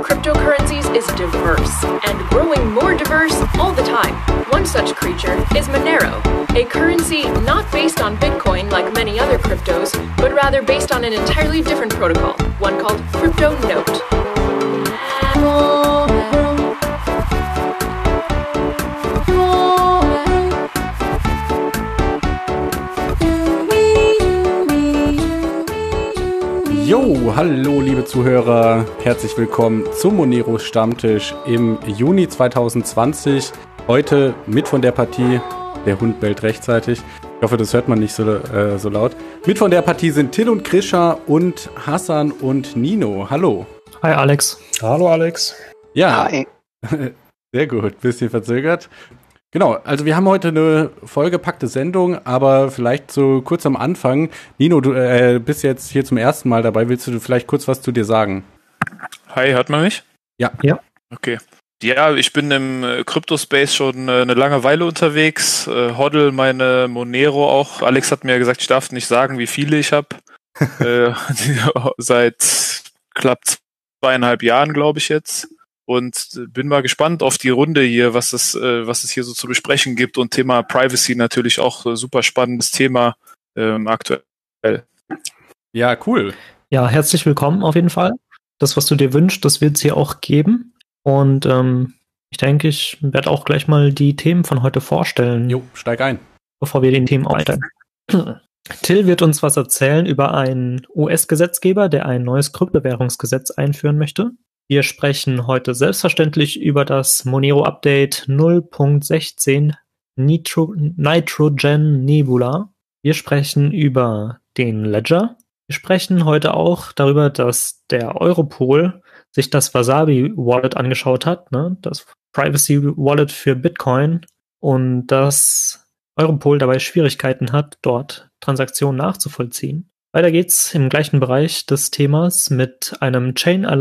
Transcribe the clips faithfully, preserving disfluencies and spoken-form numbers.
cryptocurrencies is diverse and growing more diverse all the time. One such creature is Monero, a currency not based on Bitcoin like many other cryptos, but rather based on an entirely different protocol, one called CryptoNote. Jo, hallo liebe Zuhörer, herzlich willkommen zum Monero Stammtisch im Juni zwanzig zwanzig. Heute mit von der Partie, der Hund bellt rechtzeitig, ich hoffe, das hört man nicht so, äh, so laut. Mit von der Partie sind Till und Krisha und Hassan und Nino. Hallo. Hi Alex. Hallo Alex. Ja, Hi. Sehr gut, bisschen verzögert. Genau, also wir haben heute eine vollgepackte Sendung, aber vielleicht so kurz am Anfang. Nino, du äh, bist jetzt hier zum ersten Mal dabei. Willst du vielleicht kurz was zu dir sagen? Hi, hört man mich? Ja. Ja. Okay. Ja, ich bin im äh, Crypto-Space schon äh, eine lange Weile unterwegs. Äh, Hoddle meine Monero auch. Alex hat mir gesagt, ich darf nicht sagen, wie viele ich habe. äh, seit knapp zweieinhalb Jahren, glaube ich jetzt. Und bin mal gespannt auf die Runde hier, was es, äh, was es hier so zu besprechen gibt. Und Thema Privacy natürlich auch äh, super spannendes Thema ähm, aktuell. Ja, cool. Ja, herzlich willkommen auf jeden Fall. Das, was du dir wünschst, das wird es hier auch geben. Und ähm, ich denke, ich werde auch gleich mal die Themen von heute vorstellen. Jo, steig ein. Bevor wir den Themen einsteigen. Till wird uns was erzählen über einen U S-Gesetzgeber, der ein neues Kryptowährungsgesetz einführen möchte. Wir sprechen heute selbstverständlich über das Monero-Update null Punkt sechzehn Nitro- Nitrogen Nebula. Wir sprechen über den Ledger. Wir sprechen heute auch darüber, dass der Europol sich das Wasabi-Wallet angeschaut hat, ne? Das Privacy-Wallet für Bitcoin, und dass Europol dabei Schwierigkeiten hat, dort Transaktionen nachzuvollziehen. Weiter geht's im gleichen Bereich des Themas mit einem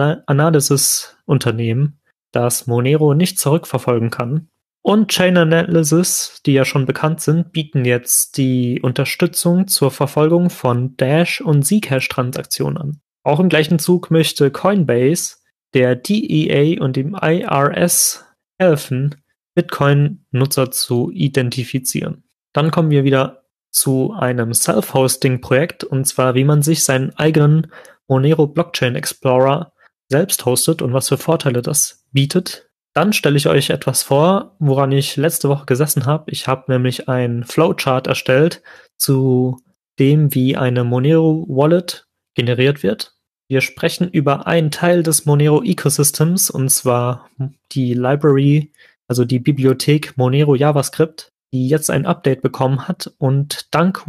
Chain-Analysis-Unternehmen, das Monero nicht zurückverfolgen kann. Und Chain Analysis, die ja schon bekannt sind, bieten jetzt die Unterstützung zur Verfolgung von Dash- und Zcash-Transaktionen an. Auch im gleichen Zug möchte Coinbase der D E A und dem I R S helfen, Bitcoin-Nutzer zu identifizieren. Dann kommen wir wieder zu einem Self-Hosting-Projekt, und zwar, wie man sich seinen eigenen Monero Blockchain Explorer selbst hostet und was für Vorteile das bietet. Dann stelle ich euch etwas vor, woran ich letzte Woche gesessen habe. Ich habe nämlich ein Flowchart erstellt zu dem, wie eine Monero Wallet generiert wird. Wir sprechen über einen Teil des Monero Ecosystems, und zwar die Library, also die Bibliothek Monero JavaScript, die jetzt ein Update bekommen hat und dank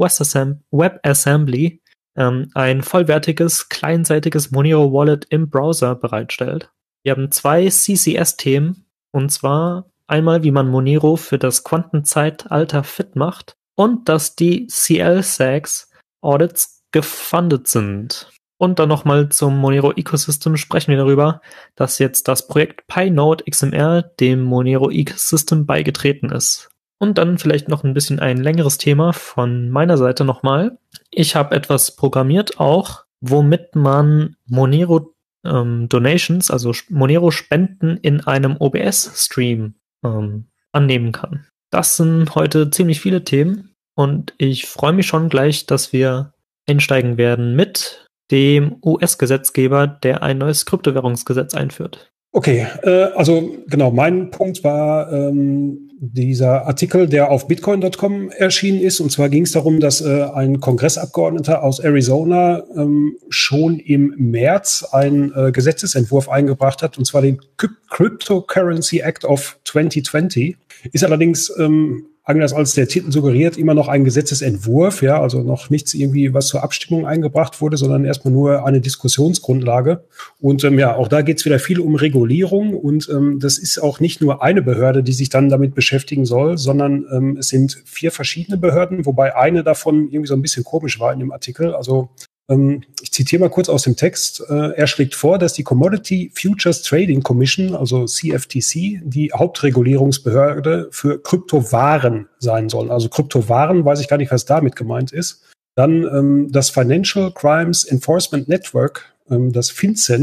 WebAssembly ähm, ein vollwertiges, kleinseitiges Monero Wallet im Browser bereitstellt. Wir haben zwei C C S-Themen, und zwar einmal, wie man Monero für das Quantenzeitalter fit macht und dass die C L-Sags-Audits gefundet sind. Und dann nochmal zum Monero-Ecosystem sprechen wir darüber, dass jetzt das Projekt Pinode X M R dem Monero-Ecosystem beigetreten ist. Und dann vielleicht noch ein bisschen ein längeres Thema von meiner Seite nochmal. Ich habe etwas programmiert auch, womit man Monero ähm, Donations, also Monero Spenden in einem O B S-Stream ähm, annehmen kann. Das sind heute ziemlich viele Themen, und ich freue mich schon gleich, dass wir einsteigen werden mit dem U S-Gesetzgeber, der ein neues Kryptowährungsgesetz einführt. Okay, äh, also genau, mein Punkt war ähm, dieser Artikel, der auf bitcoin Punkt com erschienen ist. Und zwar ging es darum, dass äh, ein Kongressabgeordneter aus Arizona ähm, schon im März einen äh, Gesetzesentwurf eingebracht hat, und zwar den Cryptocurrency Act of zwanzig zwanzig. Ist allerdings, ähm, anders als der Titel suggeriert, immer noch ein Gesetzesentwurf, ja, also noch nichts irgendwie, was zur Abstimmung eingebracht wurde, sondern erstmal nur eine Diskussionsgrundlage. Und ähm, ja, auch da geht es wieder viel um Regulierung, und ähm, das ist auch nicht nur eine Behörde, die sich dann damit beschäftigen soll, sondern ähm, es sind vier verschiedene Behörden, wobei eine davon irgendwie so ein bisschen komisch war in dem Artikel. Also Ähm, ich zitiere mal kurz aus dem Text. Äh, er schlägt vor, dass die Commodity Futures Trading Commission, also C F T C, die Hauptregulierungsbehörde für Kryptowaren sein soll. Also Kryptowaren, weiß ich gar nicht, was damit gemeint ist. Dann ähm, das Financial Crimes Enforcement Network, ähm, das FinCEN,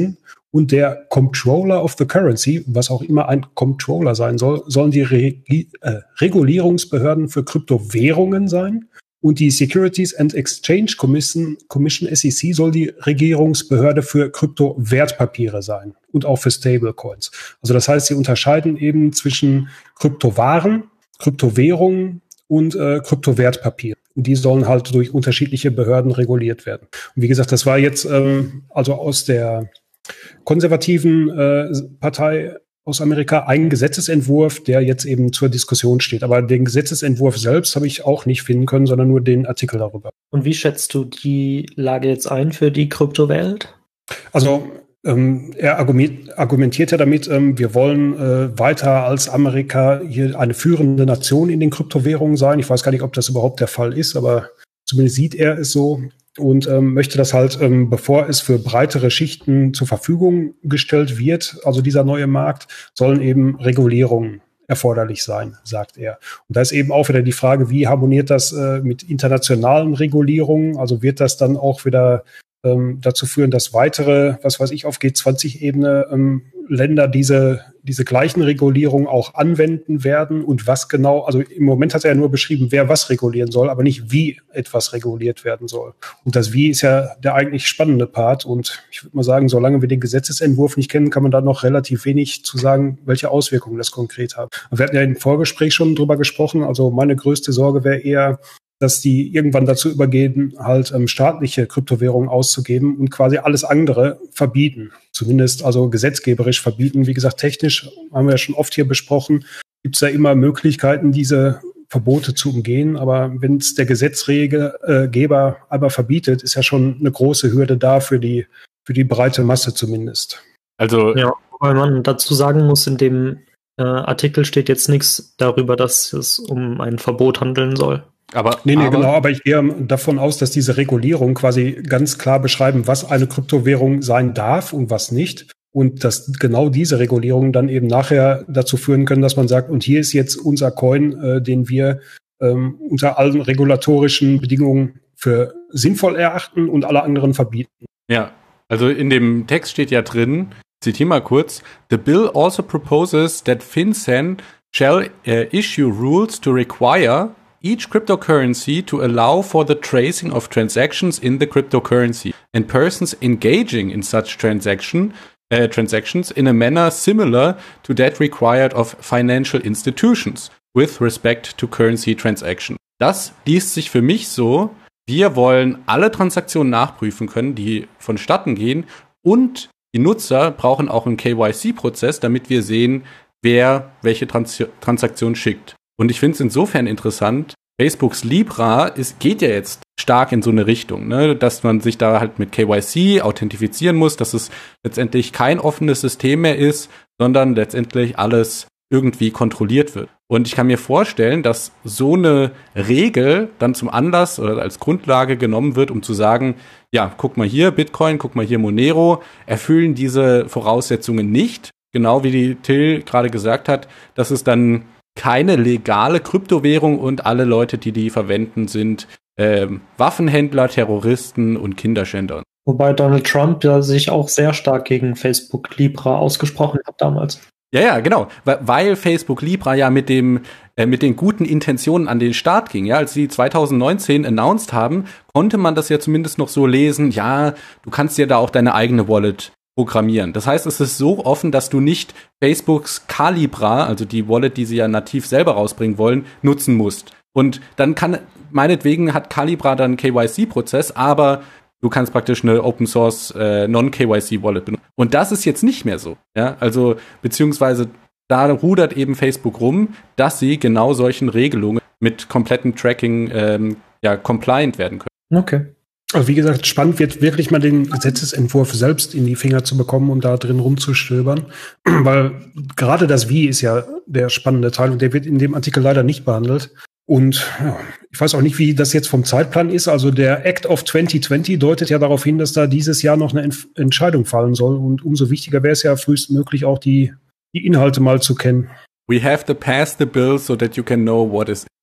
und der Comptroller of the Currency, was auch immer ein Comptroller sein soll, sollen die Regi- äh, Regulierungsbehörden für Kryptowährungen sein. Und die Securities and Exchange Commission, Commission S E C soll die Regierungsbehörde für Kryptowertpapiere sein und auch für Stablecoins. Also das heißt, sie unterscheiden eben zwischen Kryptowaren, Kryptowährungen und äh, Kryptowertpapier. Und die sollen halt durch unterschiedliche Behörden reguliert werden. Und wie gesagt, das war jetzt ähm, also aus der konservativen äh, Partei aus Amerika ein Gesetzesentwurf, der jetzt eben zur Diskussion steht. Aber den Gesetzesentwurf selbst habe ich auch nicht finden können, sondern nur den Artikel darüber. Und wie schätzt du die Lage jetzt ein für die Kryptowelt? Also ähm, er argumentiert, argumentiert ja damit, ähm, wir wollen äh, weiter als Amerika hier eine führende Nation in den Kryptowährungen sein. Ich weiß gar nicht, ob das überhaupt der Fall ist, aber zumindest sieht er es so. Und ähm, möchte das halt, ähm, bevor es für breitere Schichten zur Verfügung gestellt wird, also dieser neue Markt, sollen eben Regulierungen erforderlich sein, sagt er. Und da ist eben auch wieder die Frage, wie harmoniert das äh, mit internationalen Regulierungen? Also wird das dann auch wieder ähm, dazu führen, dass weitere, was weiß ich, auf G zwanzig Ebene ähm, Länder diese diese gleichen Regulierungen auch anwenden werden und was genau, also im Moment hat er ja nur beschrieben, wer was regulieren soll, aber nicht wie etwas reguliert werden soll. Und das Wie ist ja der eigentlich spannende Part und ich würde mal sagen, solange wir den Gesetzesentwurf nicht kennen, kann man da noch relativ wenig zu sagen, welche Auswirkungen das konkret hat. Wir hatten ja im Vorgespräch schon drüber gesprochen, also meine größte Sorge wäre eher, dass die irgendwann dazu übergehen, halt ähm, staatliche Kryptowährungen auszugeben und quasi alles andere verbieten. Zumindest also gesetzgeberisch verbieten. Wie gesagt, technisch haben wir ja schon oft hier besprochen, gibt es ja immer Möglichkeiten, diese Verbote zu umgehen. Aber wenn es der Gesetzgeber aber verbietet, ist ja schon eine große Hürde da für die, für die breite Masse zumindest. Also ja, weil man dazu sagen muss, in dem äh, Artikel steht jetzt nichts darüber, dass es um ein Verbot handeln soll. Aber, nee, nee, aber, genau, aber ich gehe davon aus, dass diese Regulierung quasi ganz klar beschreiben, was eine Kryptowährung sein darf und was nicht. Und dass genau diese Regulierungen dann eben nachher dazu führen können, dass man sagt, und hier ist jetzt unser Coin, äh, den wir ähm, unter allen regulatorischen Bedingungen für sinnvoll erachten und alle anderen verbieten. Ja, also in dem Text steht ja drin, zitiere mal kurz, The bill also proposes that FinCEN shall uh, issue rules to require each cryptocurrency to allow for the tracing of transactions in the cryptocurrency and persons engaging in such transaction uh, transactions in a manner similar to that required of financial institutions with respect to currency transactions. Das liest sich für mich so, wir wollen alle Transaktionen nachprüfen können, die vonstatten gehen und die Nutzer brauchen auch einen K Y C-Prozess, damit wir sehen, wer welche Trans- Transaktion schickt. Und ich finde es insofern interessant, Facebooks Libra ist, geht ja jetzt stark in so eine Richtung, ne? Dass man sich da halt mit K Y C authentifizieren muss, dass es letztendlich kein offenes System mehr ist, sondern letztendlich alles irgendwie kontrolliert wird. Und ich kann mir vorstellen, dass so eine Regel dann zum Anlass oder als Grundlage genommen wird, um zu sagen, ja, guck mal hier, Bitcoin, guck mal hier, Monero, erfüllen diese Voraussetzungen nicht. Genau wie die Till gerade gesagt hat, dass es dann keine legale Kryptowährung und alle Leute, die die verwenden, sind ähm, Waffenhändler, Terroristen und Kinderschänder. Wobei Donald Trump ja sich auch sehr stark gegen Facebook Libra ausgesprochen hat damals. Ja, ja, genau, weil, weil Facebook Libra ja mit dem äh, mit den guten Intentionen an den Start ging. Ja, als sie zwanzig neunzehn announced haben, konnte man das ja zumindest noch so lesen. Ja, du kannst ja da auch deine eigene Wallet programmieren. Das heißt, es ist so offen, dass du nicht Facebooks Calibra, also die Wallet, die sie ja nativ selber rausbringen wollen, nutzen musst. Und dann kann, meinetwegen hat Calibra dann einen K Y C-Prozess, aber du kannst praktisch eine Open Source äh, Non-K Y C-Wallet benutzen. Und das ist jetzt nicht mehr so. Ja, also beziehungsweise da rudert eben Facebook rum, dass sie genau solchen Regelungen mit komplettem Tracking ähm, ja compliant werden können. Okay. Also wie gesagt, spannend wird wirklich mal den Gesetzesentwurf selbst in die Finger zu bekommen und da drin rumzustöbern, weil gerade das Wie ist ja der spannende Teil und der wird in dem Artikel leider nicht behandelt. Und ja, ich weiß auch nicht, wie das jetzt vom Zeitplan ist. Also der Act of zwanzig zwanzig deutet ja darauf hin, dass da dieses Jahr noch eine Ent- Entscheidung fallen soll und umso wichtiger wäre es ja frühestmöglich auch die, die Inhalte mal zu kennen. We have to pass the bill so that you can know what is.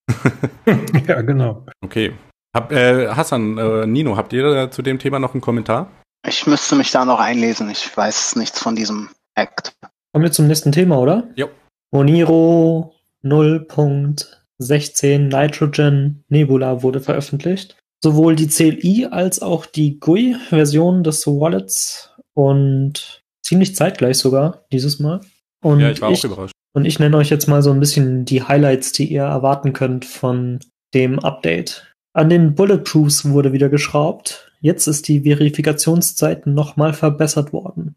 Ja, genau. Okay. Hab, äh, Hassan, äh, Nino, habt ihr zu dem Thema noch einen Kommentar? Ich müsste mich da noch einlesen. Ich weiß nichts von diesem Act. Kommen wir zum nächsten Thema, oder? Jo. Monero null Punkt sechzehn Nitrogen Nebula wurde veröffentlicht. Sowohl die C L I als auch die G U I-Version des Wallets und ziemlich zeitgleich sogar dieses Mal. Und Ja, ich war ich, auch überrascht. Und ich nenne euch jetzt mal so ein bisschen die Highlights, die ihr erwarten könnt von dem Update. An den Bulletproofs wurde wieder geschraubt. Jetzt ist die Verifikationszeit nochmal verbessert worden.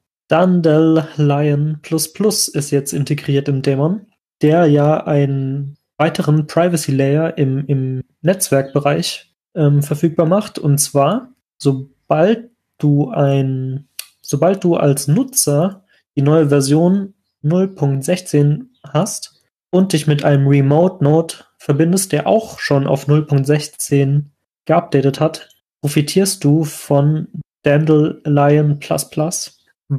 Dandelion Plus Plus ist jetzt integriert im Daemon, der ja einen weiteren Privacy Layer im, im Netzwerkbereich ähm, verfügbar macht. Und zwar, sobald du ein, sobald du als Nutzer die neue Version null Punkt sechzehn hast und dich mit einem Remote Node verbindest, der auch schon auf null Punkt sechzehn geupdatet hat, profitierst du von Dandelion Plus Plus,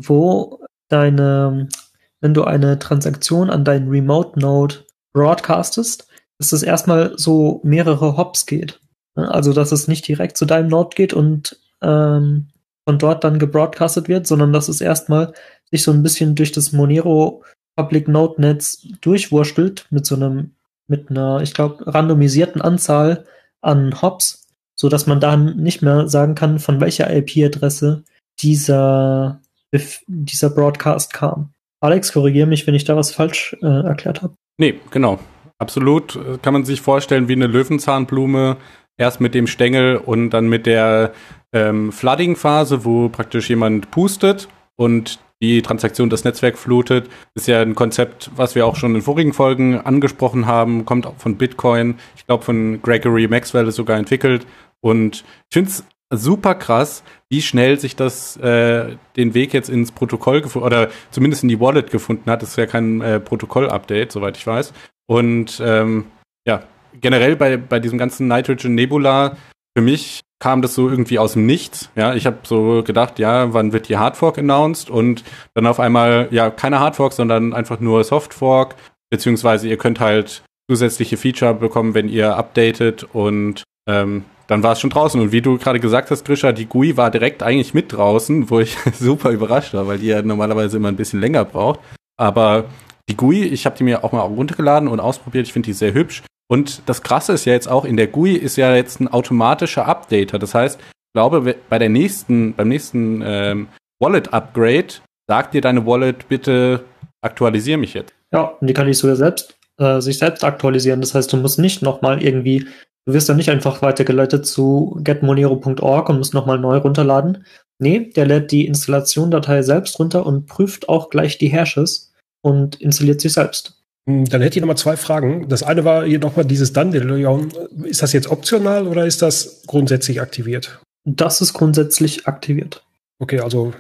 wo deine, wenn du eine Transaktion an deinen Remote Node broadcastest, dass es erstmal so mehrere Hops geht. Also, dass es nicht direkt zu deinem Node geht und ähm, von dort dann gebroadcastet wird, sondern dass es erstmal sich so ein bisschen durch das Monero Public Node Netz durchwurstelt mit so einem, mit einer, ich glaube, randomisierten Anzahl an Hops, so dass man dann nicht mehr sagen kann, von welcher I P-Adresse dieser, dieser Broadcast kam. Alex, korrigiere mich, wenn ich da was falsch äh, erklärt habe. Nee, genau. Absolut. Kann man sich vorstellen wie eine Löwenzahnblume. Erst mit dem Stängel und dann mit der ähm, Flooding-Phase, wo praktisch jemand pustet und die Transaktion das Netzwerk flutet. Ist ja ein Konzept, was wir auch schon in vorigen Folgen angesprochen haben. Kommt auch von Bitcoin. Ich glaube, von Gregory Maxwell ist sogar entwickelt. Und ich finde es super krass, wie schnell sich das äh, den Weg jetzt ins Protokoll gefunden oder zumindest in die Wallet gefunden hat. Das ist ja kein äh, Protokoll-Update, soweit ich weiß. Und ähm, ja, generell bei, bei diesem ganzen Nitrogen Nebula, für mich kam das so irgendwie aus dem Nichts. Ja, ich habe so gedacht, ja, wann wird die Hardfork announced? Und dann auf einmal, ja, keine Hardfork, sondern einfach nur Softfork. Beziehungsweise ihr könnt halt zusätzliche Feature bekommen, wenn ihr updatet. Und ähm, dann war es schon draußen. Und wie du gerade gesagt hast, Grisha, die G U I war direkt eigentlich mit draußen, wo ich super überrascht war, weil die ja normalerweise immer ein bisschen länger braucht. Aber die G U I, ich habe die mir auch mal runtergeladen und ausprobiert. Ich finde die sehr hübsch. Und das Krasse ist ja jetzt auch, in der G U I ist ja jetzt ein automatischer Updater. Das heißt, ich glaube, bei der nächsten, beim nächsten ähm, Wallet-Upgrade sagt dir deine Wallet, bitte aktualisiere mich jetzt. Ja, und die kann ich sogar selbst, äh, sich selbst aktualisieren. Das heißt, du musst nicht nochmal irgendwie, du wirst dann nicht einfach weitergeleitet zu get monero punkt org und musst nochmal neu runterladen. Nee, der lädt die Installation-Datei selbst runter und prüft auch gleich die Hashes und installiert sich selbst. Dann hätte ich noch mal zwei Fragen. Das eine war hier noch mal dieses Dandelion. Ist das jetzt optional oder ist das grundsätzlich aktiviert? Das ist grundsätzlich aktiviert. Okay, also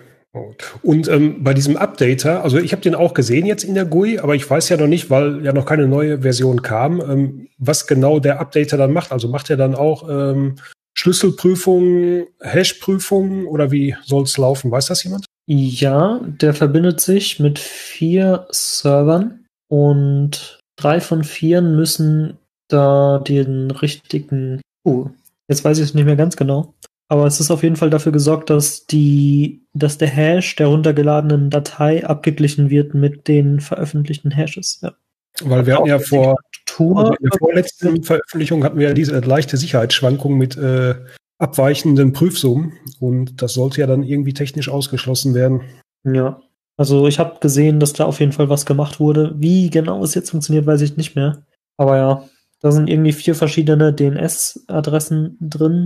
und ähm, bei diesem Updater, also ich habe den auch gesehen jetzt in der G U I, aber ich weiß ja noch nicht, weil ja noch keine neue Version kam, ähm, was genau der Updater dann macht. Also macht er dann auch ähm, Schlüsselprüfungen, Hashprüfungen oder wie soll es laufen? Weiß das jemand? Ja, der verbindet sich mit vier Servern. Und drei von vier müssen da den richtigen, uh, jetzt weiß ich es nicht mehr ganz genau, aber es ist auf jeden Fall dafür gesorgt, dass die, dass der Hash der runtergeladenen Datei abgeglichen wird mit den veröffentlichten Hashes. Ja. Weil wir hatten ja vor, also in der vorletzten Veröffentlichung hatten wir ja diese leichte Sicherheitsschwankung mit äh, abweichenden Prüfsummen und das sollte ja dann irgendwie technisch ausgeschlossen werden. Ja. Also ich habe gesehen, dass da auf jeden Fall was gemacht wurde. Wie genau es jetzt funktioniert, weiß ich nicht mehr. Aber ja, da sind irgendwie vier verschiedene D N S-Adressen drin,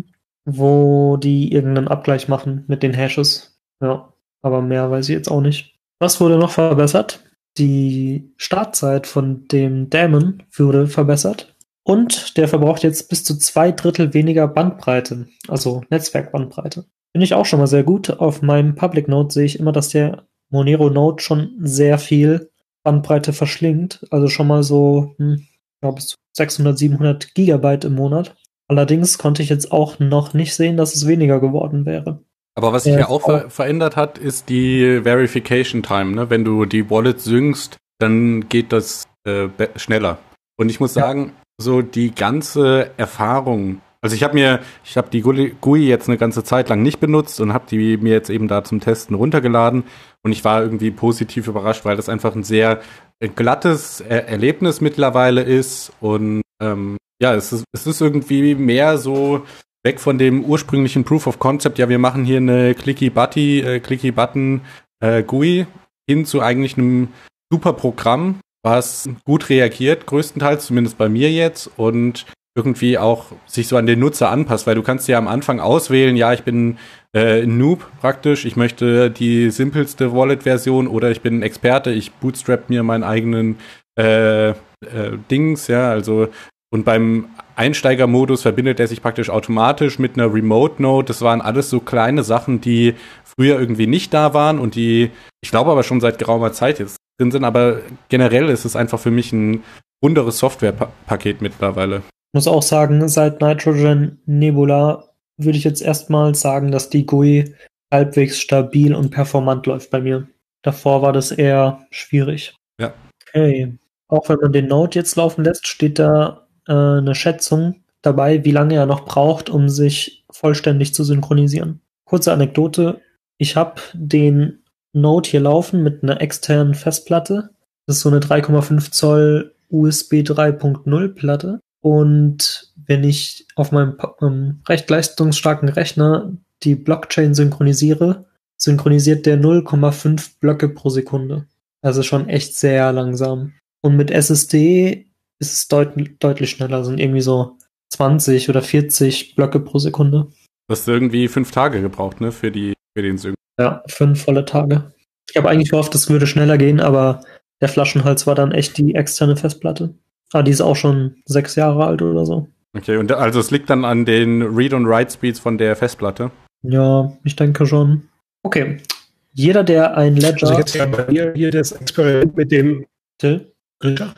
wo die irgendeinen Abgleich machen mit den Hashes. Ja, aber mehr weiß ich jetzt auch nicht. Was wurde noch verbessert? Die Startzeit von dem Daemon wurde verbessert. Und der verbraucht jetzt bis zu zwei Drittel weniger Bandbreite, also Netzwerkbandbreite. Finde ich auch schon mal sehr gut. Auf meinem Public Node sehe ich immer, dass der Monero Node schon sehr viel Bandbreite verschlingt. Also schon mal so, hm, ich glaube, bis zu sechshundert, siebenhundert Gigabyte im Monat. Allerdings konnte ich jetzt auch noch nicht sehen, dass es weniger geworden wäre. Aber was sich ja auch ver- verändert hat, ist die Verification Time. Ne? Wenn du die Wallet syncst, dann geht das äh, be- schneller. Und ich muss sagen, ja. so die ganze Erfahrung, Also ich habe mir, ich habe die G U I jetzt eine ganze Zeit lang nicht benutzt und habe die mir jetzt eben da zum Testen runtergeladen und ich war irgendwie positiv überrascht, weil das einfach ein sehr glattes er- Erlebnis mittlerweile ist und ähm, ja, es ist, es ist irgendwie mehr so weg von dem ursprünglichen Proof of Concept, ja, wir machen hier eine Clicky-Butty, äh, Clicky-Button äh, G U I hin zu eigentlich einem super Programm, was gut reagiert, größtenteils, zumindest bei mir jetzt, und irgendwie auch sich so an den Nutzer anpasst, weil du kannst ja am Anfang auswählen, ja, ich bin äh, ein Noob praktisch, ich möchte die simpelste Wallet-Version oder ich bin ein Experte, ich bootstrap mir meinen eigenen äh, äh, Dings, ja, also und beim Einsteigermodus verbindet er sich praktisch automatisch mit einer Remote-Node. Das waren alles so kleine Sachen, die früher irgendwie nicht da waren und die, ich glaube aber schon seit geraumer Zeit jetzt drin sind, aber generell ist es einfach für mich ein runderes Softwarepaket mittlerweile. Ich muss auch sagen, seit Nitrogen Nebula würde ich jetzt erstmal sagen, dass die G U I halbwegs stabil und performant läuft bei mir. Davor war das eher schwierig. Ja. Okay. Auch wenn man den Node jetzt laufen lässt, steht da äh, eine Schätzung dabei, wie lange er noch braucht, um sich vollständig zu synchronisieren. Kurze Anekdote. Ich habe den Node hier laufen mit einer externen Festplatte. Das ist so eine drei Komma fünf Zoll U S B drei Punkt null Platte. Und wenn ich auf meinem ähm, recht leistungsstarken Rechner die Blockchain synchronisiere, synchronisiert der null Komma fünf Blöcke pro Sekunde. Also schon echt sehr langsam. Und mit S S D ist es deut- deutlich schneller, sind irgendwie so zwanzig oder vierzig Blöcke pro Sekunde. Du hast irgendwie fünf Tage gebraucht, ne, für die für den Sync. Ja, fünf volle Tage. Ich habe eigentlich gehofft, es würde schneller gehen, aber der Flaschenhals war dann echt die externe Festplatte. Ah, die ist auch schon sechs Jahre alt oder so. Okay, und also es liegt dann an den Read- und Write-Speeds von der Festplatte? Ja, ich denke schon. Okay. Jeder, der ein Ledger... Also jetzt ja bei mir hier das Experiment mit dem Till? Ledger.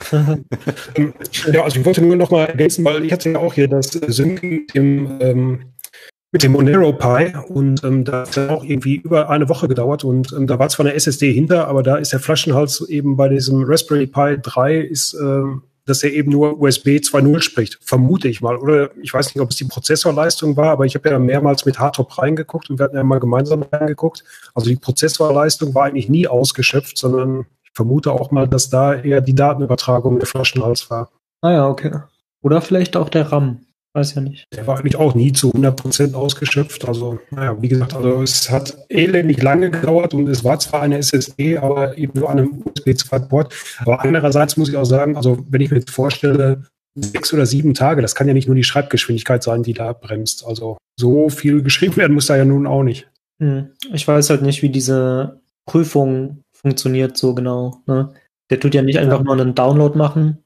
Ja, also ich wollte nur noch mal ergänzen, weil ich hatte ja auch hier das Sync mit dem, ähm, mit dem Monero Pi und ähm, da hat es auch irgendwie über eine Woche gedauert und ähm, da war zwar eine S S D hinter, aber da ist der Flaschenhals eben bei diesem Raspberry Pi drei ist, ähm, dass er eben nur U S B zwei Punkt null spricht, vermute ich mal. Oder ich weiß nicht, ob es die Prozessorleistung war, aber ich habe ja mehrmals mit Hardtop reingeguckt und wir hatten ja mal gemeinsam reingeguckt. Also die Prozessorleistung war eigentlich nie ausgeschöpft, sondern ich vermute auch mal, dass da eher die Datenübertragung der Flaschenhals war. Ah ja, okay. Oder vielleicht auch der RAM. Weiß ja nicht. Der war eigentlich auch nie zu hundert Prozent ausgeschöpft. Also, naja, wie gesagt, also es hat elendig lange gedauert und es war zwar eine S S D, aber eben nur an einem U S B zwei Port. Aber andererseits muss ich auch sagen, also wenn ich mir jetzt vorstelle, sechs oder sieben Tage, das kann ja nicht nur die Schreibgeschwindigkeit sein, die da bremst. Also so viel geschrieben werden muss da ja nun auch nicht. Hm. Ich weiß halt nicht, wie diese Prüfung funktioniert so genau. Ne? Der tut ja nicht einfach nur einen Download machen,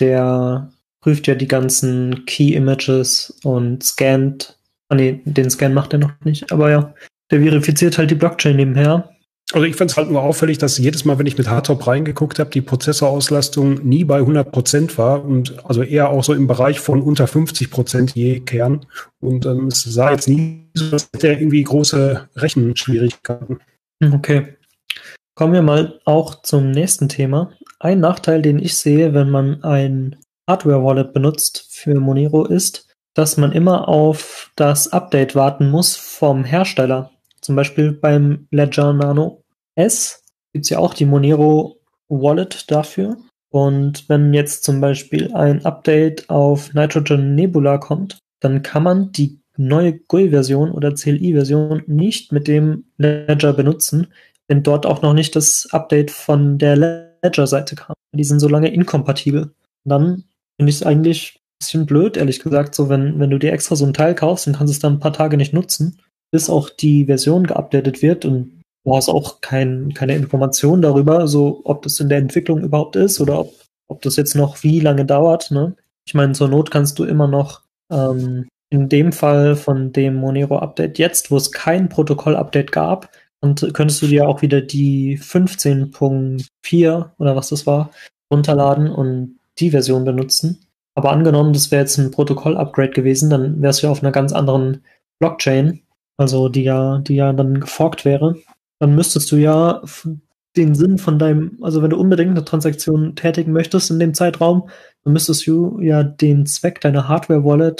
der prüft ja die ganzen Key-Images und scannt. Ah nee, den Scan macht er noch nicht, aber ja, der verifiziert halt die Blockchain nebenher. Also ich fand es halt nur auffällig, dass jedes Mal, wenn ich mit Hardtop reingeguckt habe, die Prozessorauslastung nie bei hundert Prozent war und also eher auch so im Bereich von unter fünfzig Prozent je Kern. Und ähm, es sah jetzt nie so, als hätte er irgendwie große Rechenschwierigkeiten. Okay. Kommen wir mal auch zum nächsten Thema. Ein Nachteil, den ich sehe, wenn man ein Hardware-Wallet benutzt für Monero, ist, dass man immer auf das Update warten muss vom Hersteller. Zum Beispiel beim Ledger Nano S gibt es ja auch die Monero Wallet dafür. Und wenn jetzt zum Beispiel ein Update auf Nitrogen Nebula kommt, dann kann man die neue G U I-Version oder C L I-Version nicht mit dem Ledger benutzen, wenn dort auch noch nicht das Update von der Ledger-Seite kam. Die sind so lange inkompatibel. Und dann finde ich es eigentlich ein bisschen blöd, ehrlich gesagt, so wenn, wenn du dir extra so ein Teil kaufst und kannst es dann ein paar Tage nicht nutzen, bis auch die Version geupdatet wird und du hast auch kein, keine Information darüber, so ob das in der Entwicklung überhaupt ist oder ob, ob das jetzt noch wie lange dauert. Ne? Ich meine, zur Not kannst du immer noch ähm, in dem Fall von dem Monero-Update jetzt, wo es kein Protokoll-Update gab, und könntest du dir auch wieder die fünfzehn Punkt vier oder was das war, runterladen und die Version benutzen. Aber angenommen, das wäre jetzt ein Protokoll-Upgrade gewesen, dann wärst du ja auf einer ganz anderen Blockchain, also die ja, die ja dann geforkt wäre. Dann müsstest du ja den Sinn von deinem, also wenn du unbedingt eine Transaktion tätigen möchtest in dem Zeitraum, dann müsstest du ja den Zweck deiner Hardware-Wallet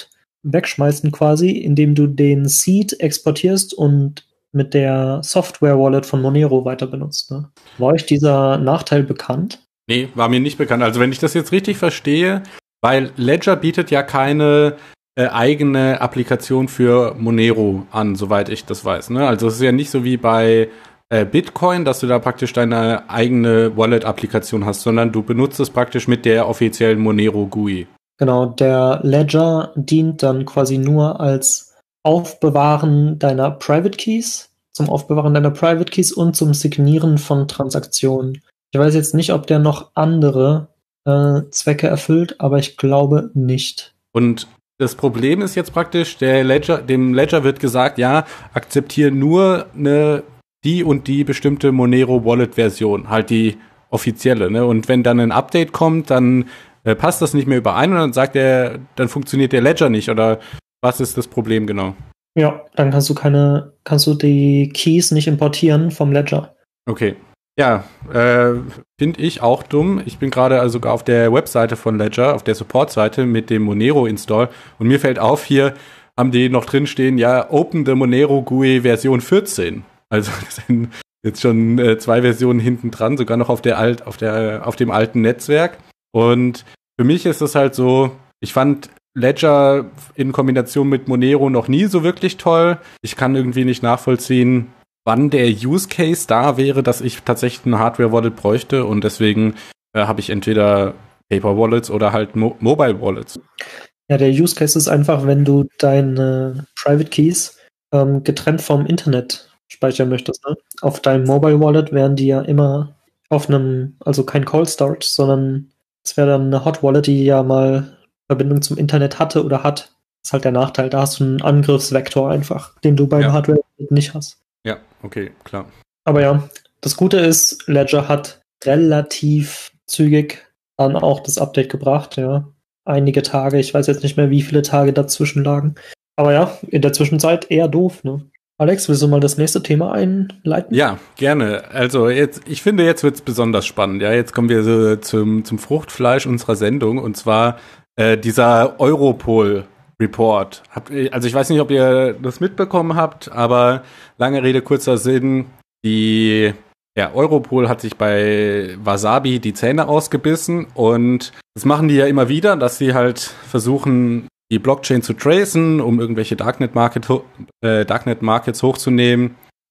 wegschmeißen quasi, indem du den Seed exportierst und mit der Software-Wallet von Monero weiter benutzt. Ne? War euch dieser Nachteil bekannt? Nee, war mir nicht bekannt. Also wenn ich das jetzt richtig verstehe, weil Ledger bietet ja keine äh, eigene Applikation für Monero an, soweit ich das weiß. Ne? Also es ist ja nicht so wie bei äh, Bitcoin, dass du da praktisch deine eigene Wallet-Applikation hast, sondern du benutzt es praktisch mit der offiziellen Monero G U I. Genau, der Ledger dient dann quasi nur als Aufbewahren deiner Private Keys, zum Aufbewahren deiner Private Keys und zum Signieren von Transaktionen. Ich weiß jetzt nicht, ob der noch andere äh, Zwecke erfüllt, aber ich glaube nicht. Und das Problem ist jetzt praktisch, der Ledger, dem Ledger wird gesagt, ja, akzeptiere nur eine die und die bestimmte Monero Wallet Version, halt die offizielle, ne? Und wenn dann ein Update kommt, dann äh, passt das nicht mehr überein und dann sagt er, dann funktioniert der Ledger nicht oder was ist das Problem genau? Ja, dann kannst du keine, kannst du die Keys nicht importieren vom Ledger. Okay. Ja, äh, finde ich auch dumm. Ich bin gerade also sogar auf der Webseite von Ledger, auf der Support-Seite mit dem Monero-Install und mir fällt auf, hier haben die noch drin stehen, ja, Open the Monero G U I Version vierzehn. Also das sind jetzt schon äh, zwei Versionen hinten dran, sogar noch auf der alt, auf der, auf dem alten Netzwerk. Und für mich ist es halt so, ich fand Ledger in Kombination mit Monero noch nie so wirklich toll. Ich kann irgendwie nicht nachvollziehen, wann der Use Case da wäre, dass ich tatsächlich eine Hardware-Wallet bräuchte und deswegen äh, habe ich entweder Paper-Wallets oder halt Mo- Mobile-Wallets. Ja, der Use Case ist einfach, wenn du deine Private Keys ähm, getrennt vom Internet speichern möchtest. Ne? Auf deinem Mobile-Wallet wären die ja immer auf einem, also kein Cold Storage, sondern es wäre dann eine Hot Wallet, die ja mal Verbindung zum Internet hatte oder hat. Das ist halt der Nachteil. Da hast du einen Angriffsvektor einfach, den du beim Ja. Hardware nicht hast. Ja, okay, klar. Aber ja, das Gute ist, Ledger hat relativ zügig dann auch das Update gebracht, ja. Einige Tage, ich weiß jetzt nicht mehr, wie viele Tage dazwischen lagen. Aber ja, in der Zwischenzeit eher doof, ne? Alex, willst du mal das nächste Thema einleiten? Ja, gerne. Also jetzt, ich finde, jetzt wird's besonders spannend. Ja, jetzt kommen wir so zum, zum Fruchtfleisch unserer Sendung und zwar äh, dieser Europol-Report. Habt ihr- Also ich weiß nicht, ob ihr das mitbekommen habt, aber lange Rede, kurzer Sinn, die ja, Europol hat sich bei Wasabi die Zähne ausgebissen und das machen die ja immer wieder, dass sie halt versuchen, die Blockchain zu tracen, um irgendwelche Darknet Market, ho- äh, Darknet Markets hochzunehmen.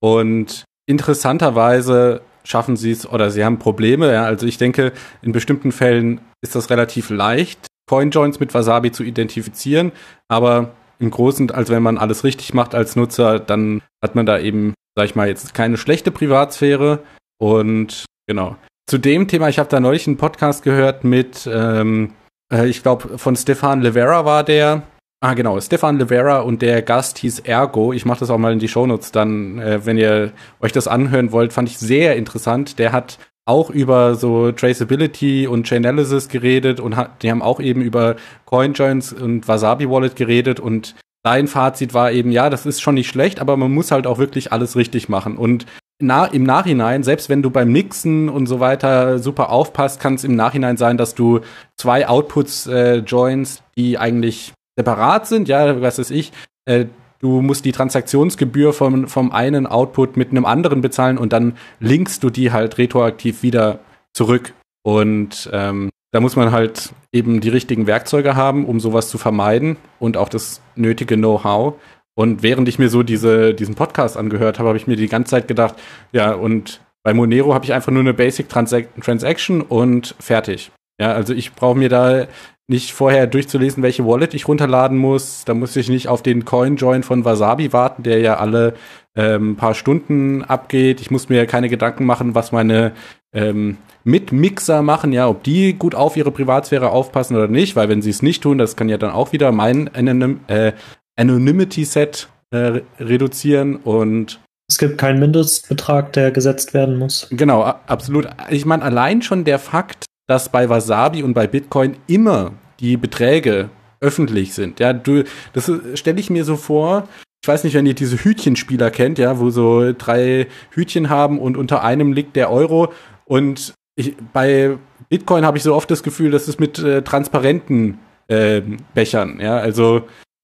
Und interessanterweise schaffen sie es oder sie haben Probleme. Ja, also ich denke, in bestimmten Fällen ist das relativ leicht, Coinjoins mit Wasabi zu identifizieren. Aber im Großen, also wenn man alles richtig macht als Nutzer, dann hat man da eben, sag ich mal, jetzt keine schlechte Privatsphäre. Und genau. Zu dem Thema, ich habe da neulich einen Podcast gehört mit ähm, äh, ich glaube, von Stefan Livera war der. Ah, genau, Stefan Livera und der Gast hieß Ergo. Ich mache das auch mal in die Shownotes dann, äh, wenn ihr euch das anhören wollt. Fand ich sehr interessant. Der hat auch über so Traceability und Chainalysis geredet und hat, die haben auch eben über Coinjoins und Wasabi Wallet geredet und sein Fazit war eben, ja, das ist schon nicht schlecht, aber man muss halt auch wirklich alles richtig machen. Und na, im Nachhinein, selbst wenn du beim Mixen und so weiter super aufpasst, kann es im Nachhinein sein, dass du zwei Outputs äh, joins, die eigentlich separat sind, ja, was weiß ich, äh, du musst die Transaktionsgebühr vom, vom einen Output mit einem anderen bezahlen und dann linkst du die halt retroaktiv wieder zurück. Und ähm, da muss man halt eben die richtigen Werkzeuge haben, um sowas zu vermeiden und auch das nötige Know-how. Und während ich mir so diese, diesen Podcast angehört habe, habe ich mir die ganze Zeit gedacht, ja, und bei Monero habe ich einfach nur eine Basic Transac- Transaction und fertig. Ja, also ich brauche mir da nicht vorher durchzulesen, welche Wallet ich runterladen muss. Da muss ich nicht auf den Coin-Join von Wasabi warten, der ja alle ähm, paar Stunden abgeht. Ich muss mir keine Gedanken machen, was meine ähm, Mitmixer machen, ja, ob die gut auf ihre Privatsphäre aufpassen oder nicht, weil wenn sie es nicht tun, das kann ja dann auch wieder mein Anonym, äh, Anonymity-Set äh, reduzieren und Es gibt keinen Mindestbetrag, der gesetzt werden muss. genau, a- absolut. Ich meine, allein schon der Fakt, dass bei Wasabi und bei Bitcoin immer die Beträge öffentlich sind. Ja, du, das stelle ich mir so vor. Ich weiß nicht, wenn ihr diese Hütchenspieler kennt, ja, wo so drei Hütchen haben und unter einem liegt der Euro. Und ich, bei Bitcoin habe ich so oft das Gefühl, das ist mit äh, transparenten äh, Bechern. Ja, also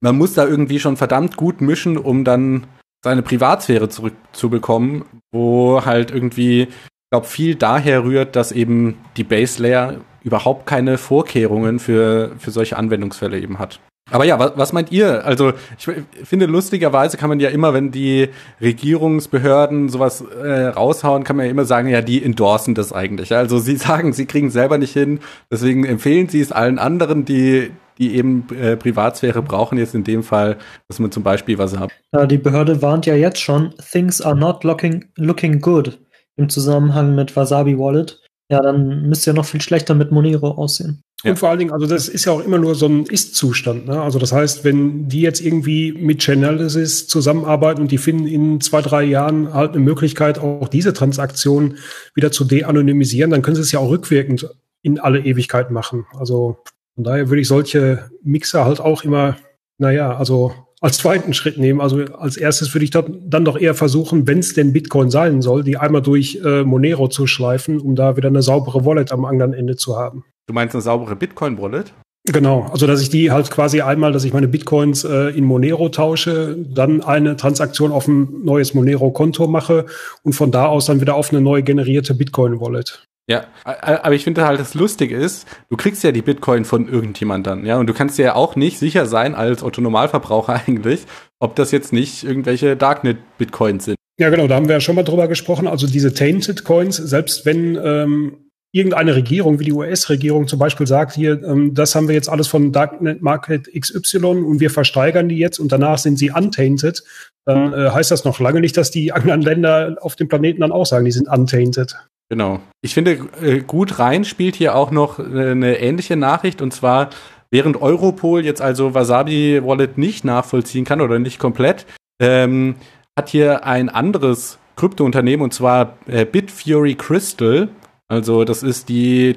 man muss da irgendwie schon verdammt gut mischen, um dann seine Privatsphäre zurückzubekommen, wo halt irgendwie, ich glaube, viel daher rührt, dass eben die Base Layer überhaupt keine Vorkehrungen für, für solche Anwendungsfälle eben hat. Aber ja, was, was meint ihr? Also ich finde, lustigerweise kann man ja immer, wenn die Regierungsbehörden sowas äh, raushauen, kann man ja immer sagen, ja, die endorsen das eigentlich. Also sie sagen, sie kriegen es selber nicht hin, deswegen empfehlen sie es allen anderen, die die eben äh, Privatsphäre brauchen, jetzt in dem Fall, dass man zum Beispiel was hat. Ja, die Behörde warnt ja jetzt schon, things are not looking, looking good im Zusammenhang mit Wasabi Wallet. Ja, dann müsste ja noch viel schlechter mit Monero aussehen. Und ja. Vor allen Dingen, also das ist ja auch immer nur so ein Ist-Zustand. Ne? Also das heißt, wenn die jetzt irgendwie mit Chainalysis zusammenarbeiten und die finden in zwei, drei Jahren halt eine Möglichkeit, auch diese Transaktion wieder zu de-anonymisieren, dann können sie es ja auch rückwirkend in alle Ewigkeit machen. Also von daher würde ich solche Mixer halt auch immer, naja, also als zweiten Schritt nehmen. Also als erstes würde ich dann doch eher versuchen, wenn es denn Bitcoin sein soll, die einmal durch äh, Monero zu schleifen, um da wieder eine saubere Wallet am anderen Ende zu haben. Du meinst eine saubere Bitcoin-Wallet? Genau, also dass ich die halt quasi einmal, dass ich meine Bitcoins äh, in Monero tausche, dann eine Transaktion auf ein neues Monero-Konto mache und von da aus dann wieder auf eine neu generierte Bitcoin-Wallet. Ja, aber ich finde halt, das Lustige ist, du kriegst ja die Bitcoin von irgendjemand dann, ja, und du kannst dir ja auch nicht sicher sein, als Otto-Normalverbraucher eigentlich, ob das jetzt nicht irgendwelche Darknet-Bitcoins sind. Ja, genau, da haben wir ja schon mal drüber gesprochen, also diese Tainted Coins, selbst wenn ähm, irgendeine Regierung, wie die U S-Regierung zum Beispiel sagt, hier, ähm, das haben wir jetzt alles von Darknet Market X Y und wir versteigern die jetzt und danach sind sie untainted, dann äh, heißt das noch lange nicht, dass die anderen Länder auf dem Planeten dann auch sagen, die sind untainted. Genau. Ich finde, äh, gut rein spielt hier auch noch äh, eine ähnliche Nachricht, und zwar, während Europol jetzt also Wasabi Wallet nicht nachvollziehen kann oder nicht komplett, ähm, hat hier ein anderes Kryptounternehmen, und zwar äh, Bitfury Crystal, also das ist die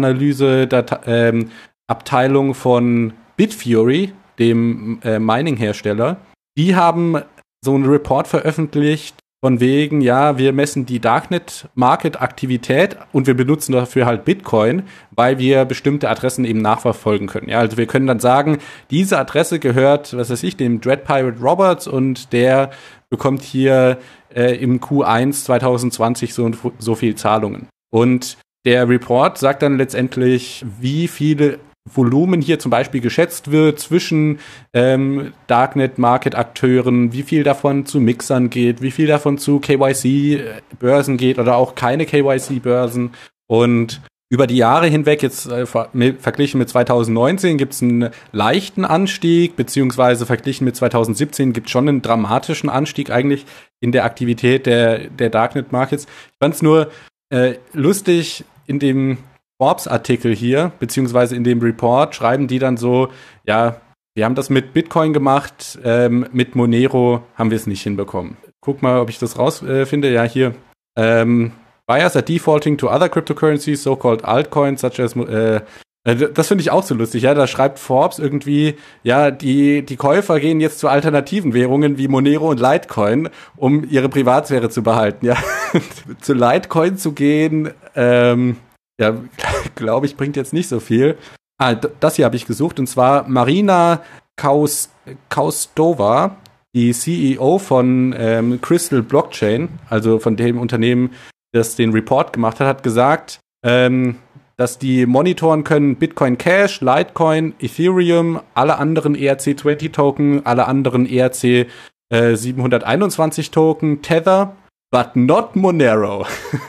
Chain-Analyse-Abteilung ähm, von Bitfury, dem äh, Mining-Hersteller. Die haben so einen Report veröffentlicht, von wegen, ja, wir messen die Darknet-Market-Aktivität und wir benutzen dafür halt Bitcoin, weil wir bestimmte Adressen eben nachverfolgen können. Ja, also wir können dann sagen, diese Adresse gehört, was weiß ich, dem Dread Pirate Roberts und der bekommt hier äh, im Q eins zwanzig zwanzig so und so viel Zahlungen. Und der Report sagt dann letztendlich, wie viele Volumen hier zum Beispiel geschätzt wird zwischen ähm, Darknet-Market-Akteuren, wie viel davon zu Mixern geht, wie viel davon zu K Y C-Börsen geht oder auch keine K Y C-Börsen. Und über die Jahre hinweg, jetzt äh, ver- mit, verglichen mit zwanzig neunzehn, gibt es einen leichten Anstieg, beziehungsweise verglichen mit zwanzig siebzehn gibt es schon einen dramatischen Anstieg eigentlich in der Aktivität der, der Darknet-Markets. Ich fand es nur äh, lustig, in dem Forbes-Artikel hier, beziehungsweise in dem Report, schreiben die dann so, ja, wir haben das mit Bitcoin gemacht, ähm, mit Monero haben wir es nicht hinbekommen. Guck mal, ob ich das rausfinde. Äh, ja, hier. Ähm, Buyers are defaulting to other cryptocurrencies, so-called altcoins, such as äh, das finde ich auch so lustig, ja, da schreibt Forbes irgendwie, ja, die, die Käufer gehen jetzt zu alternativen Währungen wie Monero und Litecoin, um ihre Privatsphäre zu behalten, ja. Zu Litecoin zu gehen, ähm, ja, glaube ich, bringt jetzt nicht so viel. Ah, d- das hier habe ich gesucht, und zwar Marina Kaus- Kaustova, die C E O von ähm, Crystal Blockchain, also von dem Unternehmen, das den Report gemacht hat, hat gesagt, ähm, dass die monitoren können Bitcoin Cash, Litecoin, Ethereum, alle anderen E R C zwanzig Token, alle anderen E R C äh, siebenhunderteinundzwanzig Token, Tether, but not Monero.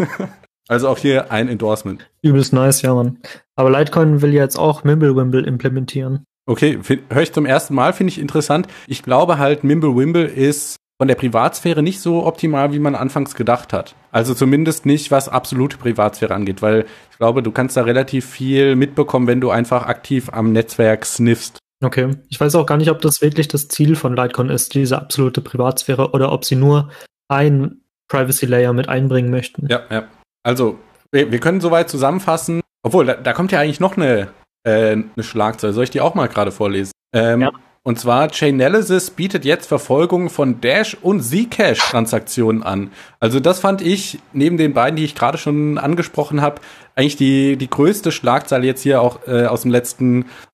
Also auch hier ein Endorsement. Übelst nice, ja, Mann. Aber Litecoin will jetzt auch Mimblewimble implementieren. Okay, höre ich zum ersten Mal, finde ich interessant. Ich glaube halt, Mimblewimble ist von der Privatsphäre nicht so optimal, wie man anfangs gedacht hat. Also zumindest nicht, was absolute Privatsphäre angeht, weil ich glaube, du kannst da relativ viel mitbekommen, wenn du einfach aktiv am Netzwerk sniffst. Okay, ich weiß auch gar nicht, ob das wirklich das Ziel von Litecoin ist, diese absolute Privatsphäre, oder ob sie nur ein Privacy Layer mit einbringen möchten. Ja, ja. Also, wir, wir können soweit zusammenfassen. Obwohl, da, da kommt ja eigentlich noch eine, äh, eine Schlagzeile. Soll ich die auch mal gerade vorlesen? Ähm, ja. Und zwar, Chainalysis bietet jetzt Verfolgung von Dash- und Zcash-Transaktionen an. Also das fand ich, neben den beiden, die ich gerade schon angesprochen habe, eigentlich die, die größte Schlagzeile jetzt hier auch äh, aus dem letzten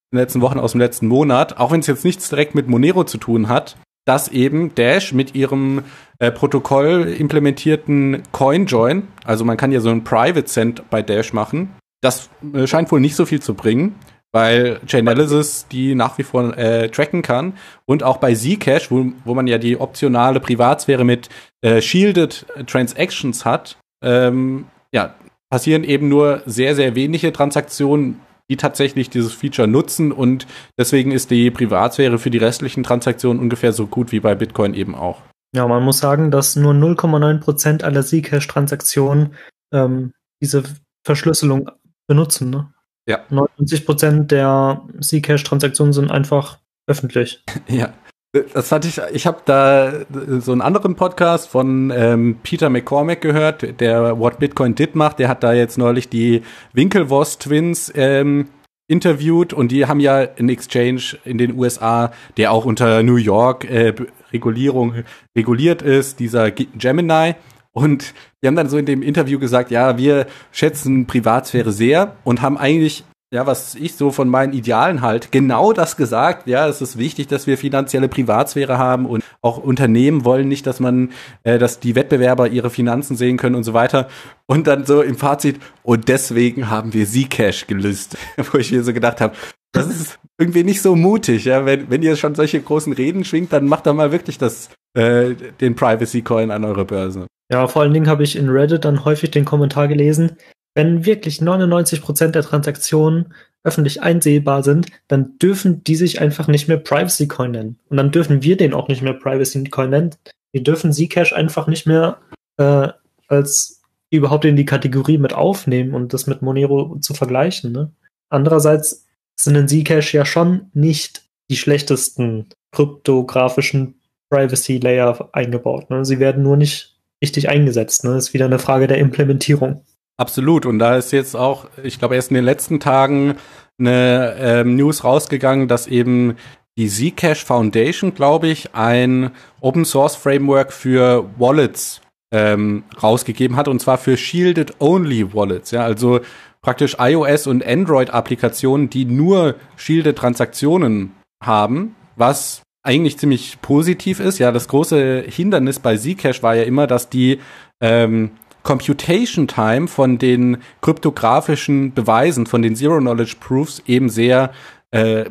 den letzten Wochen, aus dem letzten Monat, auch wenn es jetzt nichts direkt mit Monero zu tun hat, dass eben Dash mit ihrem äh, Protokoll implementierten CoinJoin, also man kann ja so einen Private Cent bei Dash machen, das äh, scheint wohl nicht so viel zu bringen, weil Chainalysis die nach wie vor äh, tracken kann und auch bei Zcash, wo, wo man ja die optionale Privatsphäre mit äh, Shielded Transactions hat, ähm, ja, passieren eben nur sehr, sehr wenige Transaktionen, die tatsächlich dieses Feature nutzen und deswegen ist die Privatsphäre für die restlichen Transaktionen ungefähr so gut wie bei Bitcoin eben auch. Ja, man muss sagen, dass nur null Komma neun Prozent aller Zcash-Transaktionen ähm, diese Verschlüsselung benutzen. Ne? Ja. neunundneunzig Prozent der Zcash-Transaktionen sind einfach öffentlich. Ja. Das fand ich, ich habe da so einen anderen Podcast von ähm, Peter McCormack gehört, der What Bitcoin Did macht. Der hat da jetzt neulich die Winklevoss-Twins ähm, interviewt und die haben ja einen Exchange in den U S A, der auch unter New York äh, Regulierung reguliert ist, dieser Gemini. Und die haben dann so in dem Interview gesagt, ja, wir schätzen Privatsphäre sehr und haben eigentlich ja, was ich so von meinen Idealen halt, genau das gesagt, ja, es ist wichtig, dass wir finanzielle Privatsphäre haben und auch Unternehmen wollen nicht, dass man, äh, dass die Wettbewerber ihre Finanzen sehen können und so weiter. Und dann so im Fazit, und deswegen haben wir Zcash gelöst, wo ich mir so gedacht habe, das ist irgendwie nicht so mutig, ja, wenn, wenn ihr schon solche großen Reden schwingt, dann macht doch mal wirklich das, äh, den Privacy Coin an eure Börse. Ja, vor allen Dingen habe ich in Reddit dann häufig den Kommentar gelesen, wenn wirklich neunundneunzig Prozent der Transaktionen öffentlich einsehbar sind, dann dürfen die sich einfach nicht mehr Privacy Coin nennen. Und dann dürfen wir den auch nicht mehr Privacy Coin nennen. Wir dürfen Zcash einfach nicht mehr äh, als überhaupt in die Kategorie mit aufnehmen und das mit Monero zu vergleichen. Ne? Andererseits sind in Zcash ja schon nicht die schlechtesten kryptografischen Privacy Layer eingebaut. Ne? Sie werden nur nicht richtig eingesetzt. Ne? Das ist wieder eine Frage der Implementierung. Absolut. Und da ist jetzt auch, ich glaube, erst in den letzten Tagen eine ähm, News rausgegangen, dass eben die Zcash Foundation, glaube ich, ein Open-Source-Framework für Wallets ähm, rausgegeben hat, und zwar für Shielded-Only Wallets. Ja, also praktisch iOS- und Android-Applikationen, die nur Shielded-Transaktionen haben, was eigentlich ziemlich positiv ist. Ja, das große Hindernis bei Zcash war ja immer, dass die ähm, Computation Time von den kryptografischen Beweisen, von den Zero-Knowledge-Proofs eben sehr äh,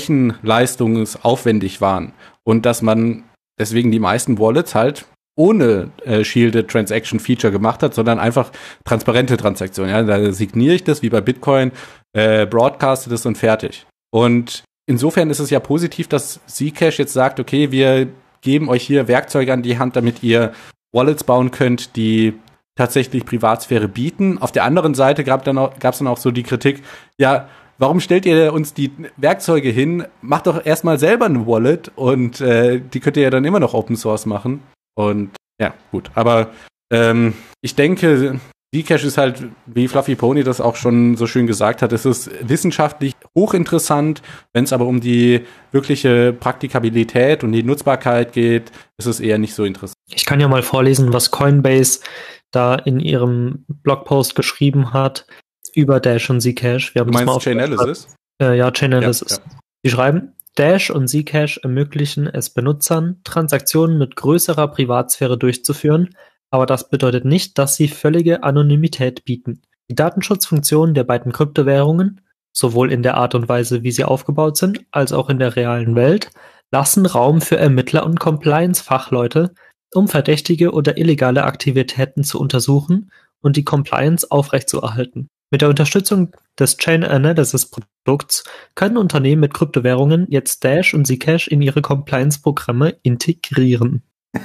rechenleistungsaufwendig waren. Und dass man deswegen die meisten Wallets halt ohne äh, Shielded Transaction Feature gemacht hat, sondern einfach transparente Transaktionen. Ja, da signiere ich das, wie bei Bitcoin, äh, broadcaste das und fertig. Und insofern ist es ja positiv, dass Zcash jetzt sagt, okay, wir geben euch hier Werkzeuge an die Hand, damit ihr Wallets bauen könnt, die tatsächlich Privatsphäre bieten. Auf der anderen Seite gab dann auch, gab's dann auch so die Kritik, ja, warum stellt ihr uns die Werkzeuge hin? Macht doch erstmal selber eine Wallet und äh, die könnt ihr ja dann immer noch Open Source machen. Und ja, gut. Aber ähm, ich denke, Zcash ist halt, wie Fluffy Pony das auch schon so schön gesagt hat, es ist wissenschaftlich hochinteressant. Wenn es aber um die wirkliche Praktikabilität und die Nutzbarkeit geht, ist es eher nicht so interessant. Ich kann ja mal vorlesen, was Coinbase da in ihrem Blogpost geschrieben hat über Dash und Zcash. Wir haben du das meinst Chainalysis? Äh, ja, Chainalysis. Ja, ja. Sie schreiben, Dash und Zcash ermöglichen es Benutzern, Transaktionen mit größerer Privatsphäre durchzuführen, aber das bedeutet nicht, dass sie völlige Anonymität bieten. Die Datenschutzfunktionen der beiden Kryptowährungen, sowohl in der Art und Weise, wie sie aufgebaut sind, als auch in der realen Welt, lassen Raum für Ermittler und Compliance-Fachleute, um verdächtige oder illegale Aktivitäten zu untersuchen und die Compliance aufrechtzuerhalten. Mit der Unterstützung des Chain-Analysis-Produkts können Unternehmen mit Kryptowährungen jetzt Dash und Zcash in ihre Compliance-Programme integrieren.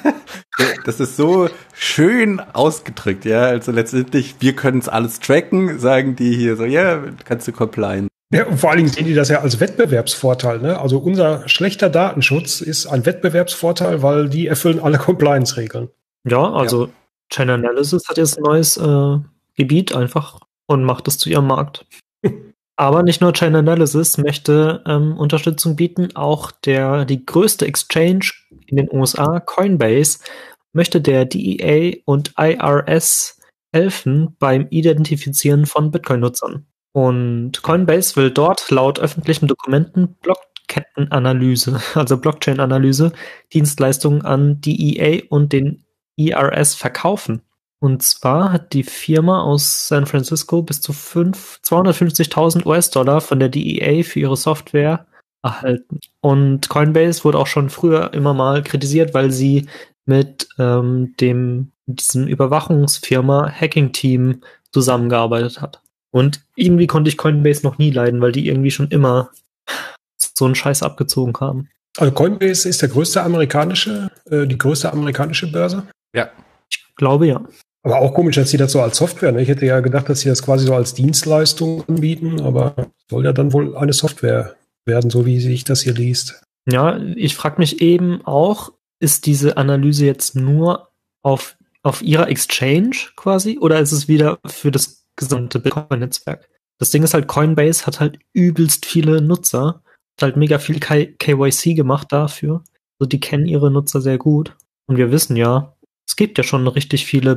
Das ist so schön ausgedrückt, ja. Also letztendlich, wir können es alles tracken, sagen die hier so, ja, kannst du compliant. Ja, und vor allen Dingen sehen die das ja als Wettbewerbsvorteil, ne? Also unser schlechter Datenschutz ist ein Wettbewerbsvorteil, weil die erfüllen alle Compliance-Regeln. Ja, also ja. Chain Analysis hat jetzt ein neues äh, Gebiet einfach und macht es zu ihrem Markt. Aber nicht nur Chain Analysis möchte ähm, Unterstützung bieten, auch der die größte Exchange in den U S A, Coinbase, möchte der D E A und I R S helfen beim Identifizieren von Bitcoin-Nutzern. Und Coinbase will dort laut öffentlichen Dokumenten Blockkettenanalyse, also Blockchain-Analyse, Dienstleistungen an die E A und den I R S verkaufen. Und zwar hat die Firma aus San Francisco bis zu zweihundertfünfzigtausend U S-Dollar von der D E A für ihre Software erhalten. Und Coinbase wurde auch schon früher immer mal kritisiert, weil sie mit ähm, dem diesem Überwachungsfirma Hacking Team zusammengearbeitet hat. Und irgendwie konnte ich Coinbase noch nie leiden, weil die irgendwie schon immer so einen Scheiß abgezogen haben. Also Coinbase ist der größte amerikanische, äh, die größte amerikanische Börse? Ja. Ich glaube ja. Aber auch komisch, dass sie das so als Software, ne? Ich hätte ja gedacht, dass sie das quasi so als Dienstleistung anbieten, aber soll ja dann wohl eine Software werden, so wie sich das hier liest. Ja, ich frage mich eben auch, ist diese Analyse jetzt nur auf, auf ihrer Exchange quasi oder ist es wieder für das gesamte Bitcoin-Netzwerk? Das Ding ist halt, Coinbase hat halt übelst viele Nutzer, hat halt mega viel K Y C gemacht dafür. Also die kennen ihre Nutzer sehr gut. Und wir wissen ja, es gibt ja schon richtig viele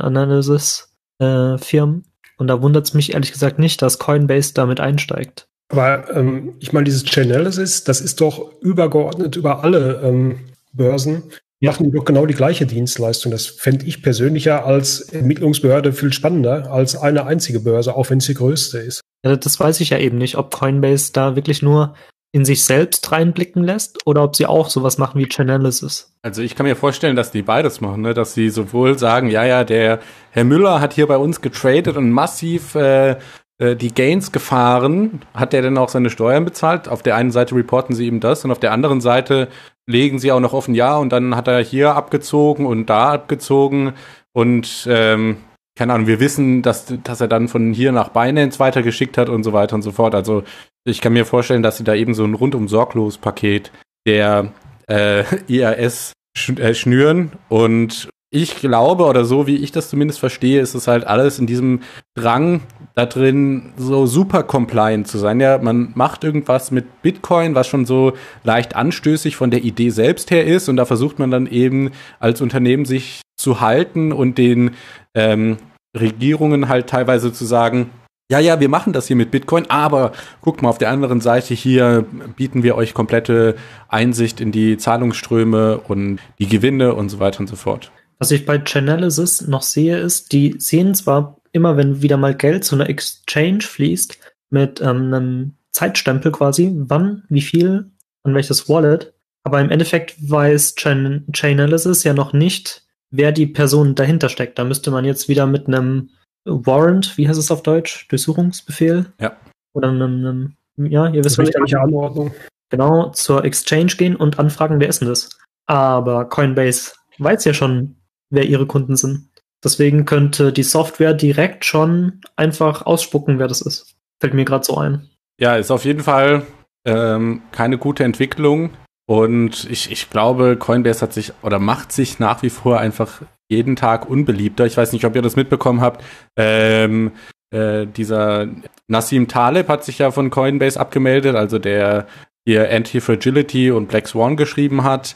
Bitcoin-Analysis-Firmen. Äh, und da wundert es mich ehrlich gesagt nicht, dass Coinbase damit einsteigt. Aber ähm, ich meine, dieses Chainalysis, das ist doch übergeordnet über alle ähm, Börsen. Ja. Machen die doch genau die gleiche Dienstleistung. Das fände ich persönlicher als Ermittlungsbehörde viel spannender als eine einzige Börse, auch wenn es die größte ist. Ja, das weiß ich ja eben nicht, ob Coinbase da wirklich nur in sich selbst reinblicken lässt oder ob sie auch sowas machen wie Chainalysis. Also ich kann mir vorstellen, dass die beides machen, ne? Dass sie sowohl sagen, ja, ja, der Herr Müller hat hier bei uns getradet und massiv äh, äh, die Gains gefahren. Hat der denn auch seine Steuern bezahlt? Auf der einen Seite reporten sie ihm das und auf der anderen Seite legen sie auch noch offen, ja, und dann hat er hier abgezogen und da abgezogen und ähm, keine Ahnung, wir wissen, dass, dass er dann von hier nach Binance weitergeschickt hat und so weiter und so fort. Also ich kann mir vorstellen, dass sie da eben so ein rundum sorglos Paket der äh, I R S sch- äh, schnüren. Und ich glaube, oder so wie ich das zumindest verstehe, ist es halt alles in diesem Drang da drin, so super compliant zu sein. Ja, man macht irgendwas mit Bitcoin, was schon so leicht anstößig von der Idee selbst her ist. Und da versucht man dann eben als Unternehmen sich zu halten und den ähm, Regierungen halt teilweise zu sagen, ja, ja, wir machen das hier mit Bitcoin, aber guckt mal, auf der anderen Seite hier bieten wir euch komplette Einsicht in die Zahlungsströme und die Gewinne und so weiter und so fort. Was ich bei Chainalysis noch sehe, ist, die sehen zwar immer, wenn wieder mal Geld zu einer Exchange fließt, mit ähm, einem Zeitstempel quasi, wann, wie viel, an welches Wallet, aber im Endeffekt weiß Chain- Chainalysis ja noch nicht, wer die Person dahinter steckt. Da müsste man jetzt wieder mit einem Warrant, wie heißt es auf Deutsch? Durchsuchungsbefehl? Ja. Oder einem, einem ja, ihr wisst, was ich Richterliche Anordnung. genau, zur Exchange gehen und anfragen, wer ist denn das? Aber Coinbase weiß ja schon, wer ihre Kunden sind. Deswegen könnte die Software direkt schon einfach ausspucken, wer das ist. Fällt mir gerade so ein. Ja, ist auf jeden Fall ähm, keine gute Entwicklung. Und ich, ich glaube, Coinbase hat sich oder macht sich nach wie vor einfach jeden Tag unbeliebter. Ich weiß nicht, ob ihr das mitbekommen habt. Ähm, äh, dieser Nassim Taleb hat sich ja von Coinbase abgemeldet, also der hier Anti-Fragility und Black Swan geschrieben hat.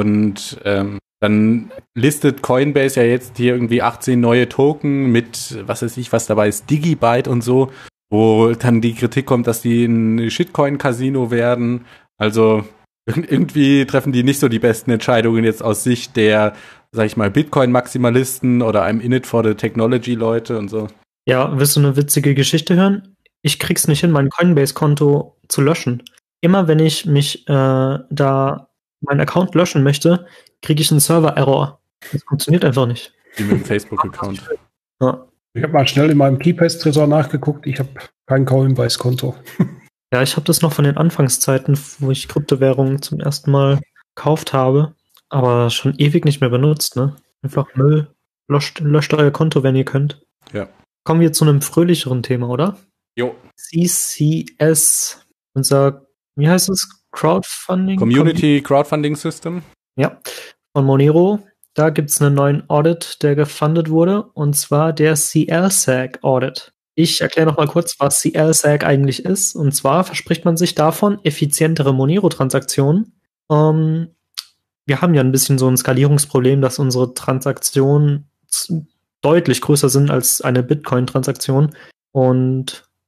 Und ähm, dann listet Coinbase ja jetzt hier irgendwie achtzehn neue Token mit, was weiß ich, was dabei ist, Digibyte und so, wo dann die Kritik kommt, dass die ein Shitcoin-Casino werden. Also irgendwie treffen die nicht so die besten Entscheidungen jetzt aus Sicht der, sag ich mal, Bitcoin-Maximalisten oder einem In-it-for-the-Technology-Leute und so. Ja, willst du eine witzige Geschichte hören? Ich krieg's nicht hin, mein Coinbase-Konto zu löschen. Immer wenn ich mich äh, da meinen Account löschen möchte, kriege ich einen Server-Error. Das funktioniert einfach nicht. Wie mit dem Facebook-Account. Ja. Ich habe mal schnell in meinem KeyPass-Tresor nachgeguckt. Ich habe kein Coinbase-Konto. Ja, ich habe das noch von den Anfangszeiten, wo ich Kryptowährungen zum ersten Mal gekauft habe, aber schon ewig nicht mehr benutzt, ne? Einfach Müll. Löscht, löscht euer Konto, wenn ihr könnt. Ja. Kommen wir zu einem fröhlicheren Thema, oder? Jo. C C S, unser, wie heißt es? Crowdfunding? Community Crowdfunding System. Ja, von Monero. Da gibt es einen neuen Audit, der gefundet wurde, und zwar der C L S A C Audit. Ich erkläre noch mal kurz, was C L S A C eigentlich ist. Und zwar verspricht man sich davon effizientere Monero-Transaktionen. Ähm, wir haben ja ein bisschen so ein Skalierungsproblem, dass unsere Transaktionen deutlich größer sind als eine Bitcoin-Transaktion. Und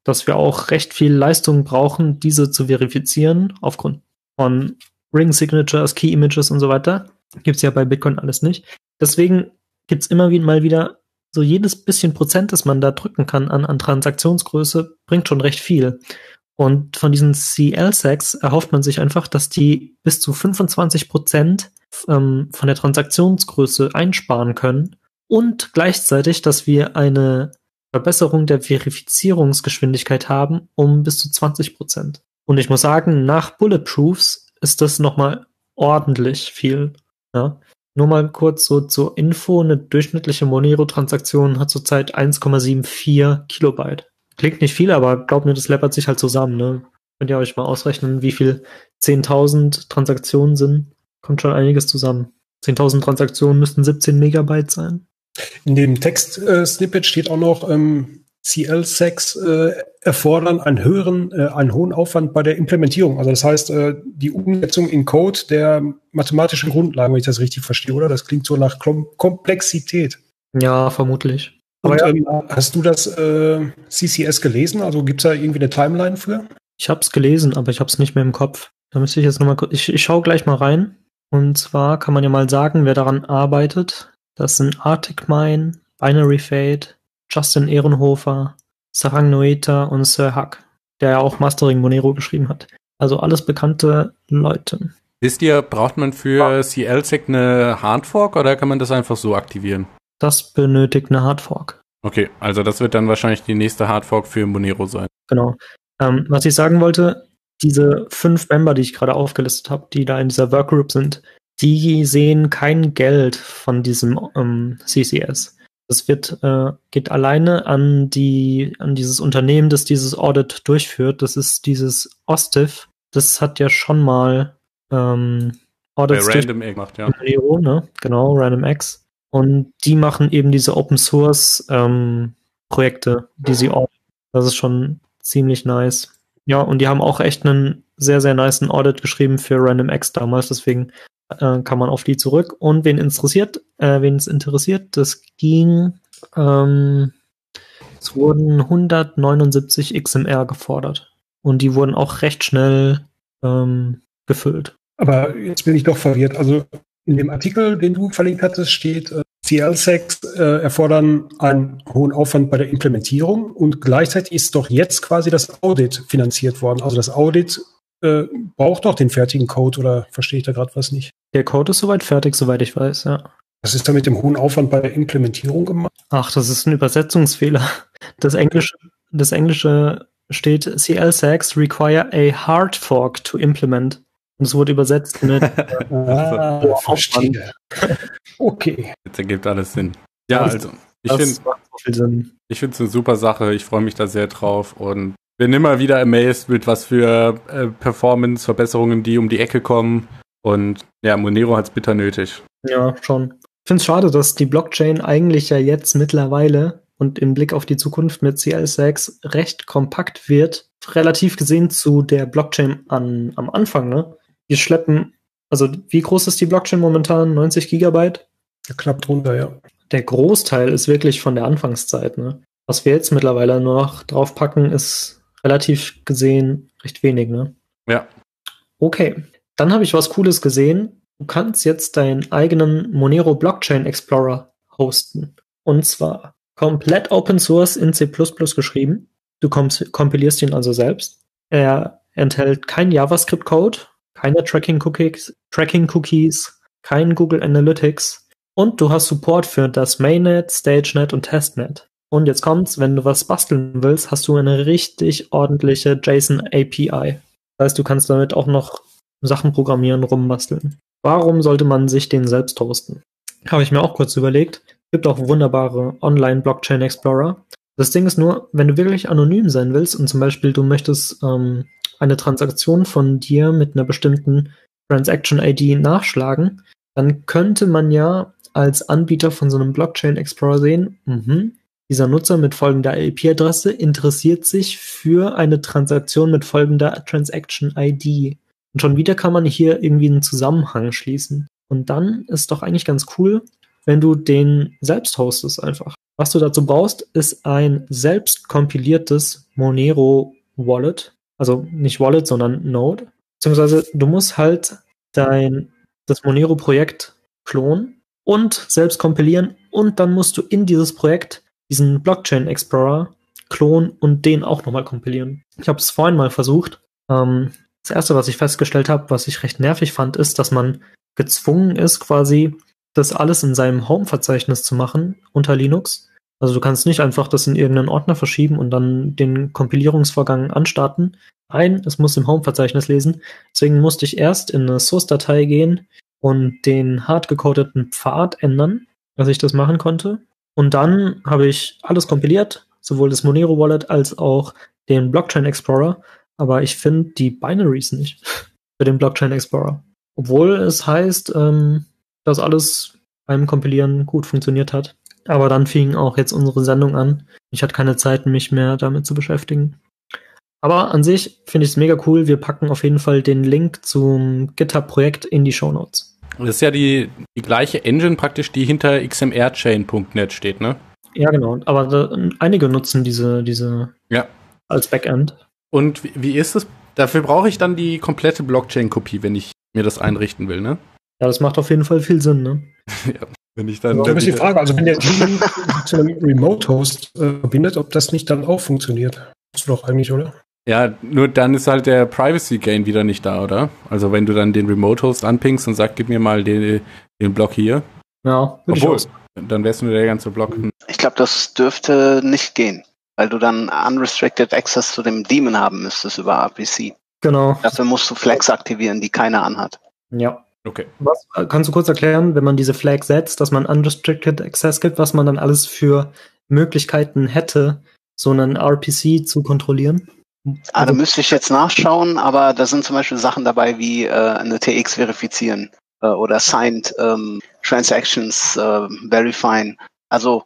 dass wir auch recht viel Leistung brauchen, diese zu verifizieren, aufgrund von Ring Signatures, Key Images und so weiter. Gibt's ja bei Bitcoin alles nicht. Deswegen gibt's immer wieder mal wieder so jedes bisschen Prozent, das man da drücken kann an, an Transaktionsgröße, bringt schon recht viel. Und von diesen C L S A Cs erhofft man sich einfach, dass die bis zu fünfundzwanzig Prozent ähm, von der Transaktionsgröße einsparen können und gleichzeitig, dass wir eine Verbesserung der Verifizierungsgeschwindigkeit haben um bis zu zwanzig Prozent. Und ich muss sagen, nach Bulletproofs ist das nochmal ordentlich viel. Ja. Nur mal kurz so zur Info, eine durchschnittliche Monero-Transaktion hat zurzeit eins Komma vierundsiebzig Kilobyte. Klingt nicht viel, aber glaubt mir, das läppert sich halt zusammen. Ne? Könnt ihr euch mal ausrechnen, wie viel zehntausend Transaktionen sind. Kommt schon einiges zusammen. zehntausend Transaktionen müssten siebzehn Megabyte sein. In dem Text-Snippet äh, steht auch noch, ähm, C L S A Cs äh, erfordern einen höheren, äh, einen hohen Aufwand bei der Implementierung. Also das heißt, äh, die Umsetzung in Code der mathematischen Grundlagen, wenn ich das richtig verstehe, oder? Das klingt so nach Kom- Komplexität. Ja, vermutlich. Und Aber ja, ähm, hast du das äh, C C S gelesen? Also gibt es da irgendwie eine Timeline für? ich habe es gelesen, aber ich habe es nicht mehr im Kopf. Da müsste ich jetzt nochmal kurz. Ich, ich schaue gleich mal rein. Und zwar kann man ja mal sagen, wer daran arbeitet. Das sind Arctic Mine, Binary Fate, Justin Ehrenhofer, Sarang Noeta und Sir Huck, der ja auch Mastering Monero geschrieben hat. Also alles bekannte Leute. Wisst ihr, braucht man für C L S A C eine Hardfork oder kann man das einfach so aktivieren? Das benötigt eine Hardfork. Okay, also das wird dann wahrscheinlich die nächste Hardfork für Monero sein. Genau. Ähm, was ich sagen wollte, diese fünf Member, die ich gerade aufgelistet habe, die da in dieser Workgroup sind, die sehen kein Geld von diesem ähm, C C S. Das wird, äh, geht alleine an die, an dieses Unternehmen, das dieses Audit durchführt. Das ist dieses Ostiv. Das hat ja schon mal ähm, Audits Bei Random Egg macht, ja. Monero, ne? Genau, Random X. Und die machen eben diese Open Source ähm, Projekte, die sie auditen. Das ist schon ziemlich nice. Ja, und die haben auch echt einen sehr, sehr nicen Audit geschrieben für Random X damals, deswegen äh, kann man auf die zurück. Und wen interessiert, äh, wen es interessiert, das ging, ähm, es wurden hundertneunundsiebzig X M R gefordert. Und die wurden auch recht schnell ähm, gefüllt. Aber jetzt bin ich doch verwirrt. Also in dem Artikel, den du verlinkt hattest, steht, äh, C L S A Cs äh, erfordern einen hohen Aufwand bei der Implementierung und gleichzeitig ist doch jetzt quasi das Audit finanziert worden. Also das Audit äh, braucht doch den fertigen Code, oder verstehe ich da gerade was nicht? Der Code ist soweit fertig, soweit ich weiß, ja. Was ist da mit dem hohen Aufwand bei der Implementierung gemacht? Ach, das ist ein Übersetzungsfehler. Das Englische, das Englische steht, C L S A Cs require a hard fork to implement. Und es wurde übersetzt mit Ah, oh, verstehe. Okay. Jetzt ergibt alles Sinn. Ja, Das- also ich Das finde macht so viel Sinn. ich finde es eine super Sache. Ich freue mich da sehr drauf und bin immer wieder amazed mit was für äh, Performance-Verbesserungen, die um die Ecke kommen. Und ja, Monero hat es bitter nötig. Ja, schon. Ich finde es schade, dass die Blockchain eigentlich ja jetzt mittlerweile und im Blick auf die Zukunft mit C L S A Cs recht kompakt wird, relativ gesehen zu der Blockchain an, am Anfang, ne? Wir schleppen, also wie groß ist die Blockchain momentan? neunzig Gigabyte? Ja, knapp drunter, ja. Der Großteil ist wirklich von der Anfangszeit, ne? Was wir jetzt mittlerweile nur noch draufpacken, ist relativ gesehen recht wenig, ne? Ja. Okay, dann habe ich was Cooles gesehen. Du kannst jetzt deinen eigenen Monero Blockchain Explorer hosten. Und zwar komplett Open Source in C plus plus geschrieben. Du komp- kompilierst ihn also selbst. Er enthält kein JavaScript-Code, keine Tracking-Cookies, Tracking-Cookies, kein Google Analytics. Und du hast Support für das Mainnet, StageNet und Testnet. Und jetzt kommt's, wenn du was basteln willst, hast du eine richtig ordentliche JSON-A P I. Das heißt, du kannst damit auch noch Sachen programmieren, rumbasteln. Warum sollte man sich den selbst hosten? Habe ich mir auch kurz überlegt. Es gibt auch wunderbare Online-Blockchain-Explorer. Das Ding ist nur, wenn du wirklich anonym sein willst und zum Beispiel du möchtest ähm, eine Transaktion von dir mit einer bestimmten Transaction-I D nachschlagen, dann könnte man ja als Anbieter von so einem Blockchain-Explorer sehen, mhm, dieser Nutzer mit folgender I P-Adresse interessiert sich für eine Transaktion mit folgender Transaction-I D. Und schon wieder kann man hier irgendwie einen Zusammenhang schließen. Und dann ist doch eigentlich ganz cool, wenn du den selbst hostest einfach. Was du dazu brauchst, ist ein selbst kompiliertes Monero Wallet. Also nicht Wallet, sondern Node. Beziehungsweise du musst halt dein, das Monero-Projekt klonen und selbst kompilieren und dann musst du in dieses Projekt diesen Blockchain Explorer klonen und den auch nochmal kompilieren. Ich habe es vorhin mal versucht. Ähm, das erste, was ich festgestellt habe, was ich recht nervig fand, ist, dass man gezwungen ist, quasi das alles in seinem Home-Verzeichnis zu machen unter Linux. Also du kannst nicht einfach das in irgendeinen Ordner verschieben und dann den Kompilierungsvorgang anstarten. Nein, es muss im Home-Verzeichnis lesen. Deswegen musste ich erst in eine Source-Datei gehen und den hardgecodeten Pfad ändern, dass ich das machen konnte. Und dann habe ich alles kompiliert, sowohl das Monero Wallet als auch den Blockchain Explorer. Aber ich finde die Binaries nicht für den Blockchain Explorer. Obwohl es heißt, ähm, dass alles beim Kompilieren gut funktioniert hat. Aber dann fing auch jetzt unsere Sendung an. Ich hatte keine Zeit, mich mehr damit zu beschäftigen. Aber an sich finde ich es mega cool. Wir packen auf jeden Fall den Link zum GitHub-Projekt in die Shownotes. Das ist ja die, die gleiche Engine praktisch, die hinter x m r chain punkt net steht, ne? Ja, genau. Aber da, einige nutzen diese, diese ja. als Backend. Und wie, wie ist es? Dafür brauche ich dann die komplette Blockchain-Kopie, wenn ich mir das einrichten will, ne? Ja, das macht auf jeden Fall viel Sinn, ne? ja, wenn ich dann... Also, das ist die Frage, also wenn der Team zu einem Remote-Host äh, verbindet, ob das nicht dann auch funktioniert. Das ist doch eigentlich, oder? Ja, nur dann ist halt der Privacy-Gain wieder nicht da, oder? Also wenn du dann den Remote-Host anpingst und sagst, gib mir mal den, den Block hier. Ja, würde Obwohl, ich auch. Dann wär's nur der ganze Block. Ich glaube, das dürfte nicht gehen, weil du dann unrestricted Access zu dem Daemon haben müsstest über R P C. Genau. Dafür musst du Flags aktivieren, die keiner anhat. Ja. Okay. Was, kannst du kurz erklären, wenn man diese Flag setzt, dass man unrestricted Access gibt, was man dann alles für Möglichkeiten hätte, so einen R P C zu kontrollieren? Ah, da müsste ich jetzt nachschauen, aber da sind zum Beispiel Sachen dabei wie äh, eine T X verifizieren äh, oder Signed ähm, Transactions äh, verifieren. Also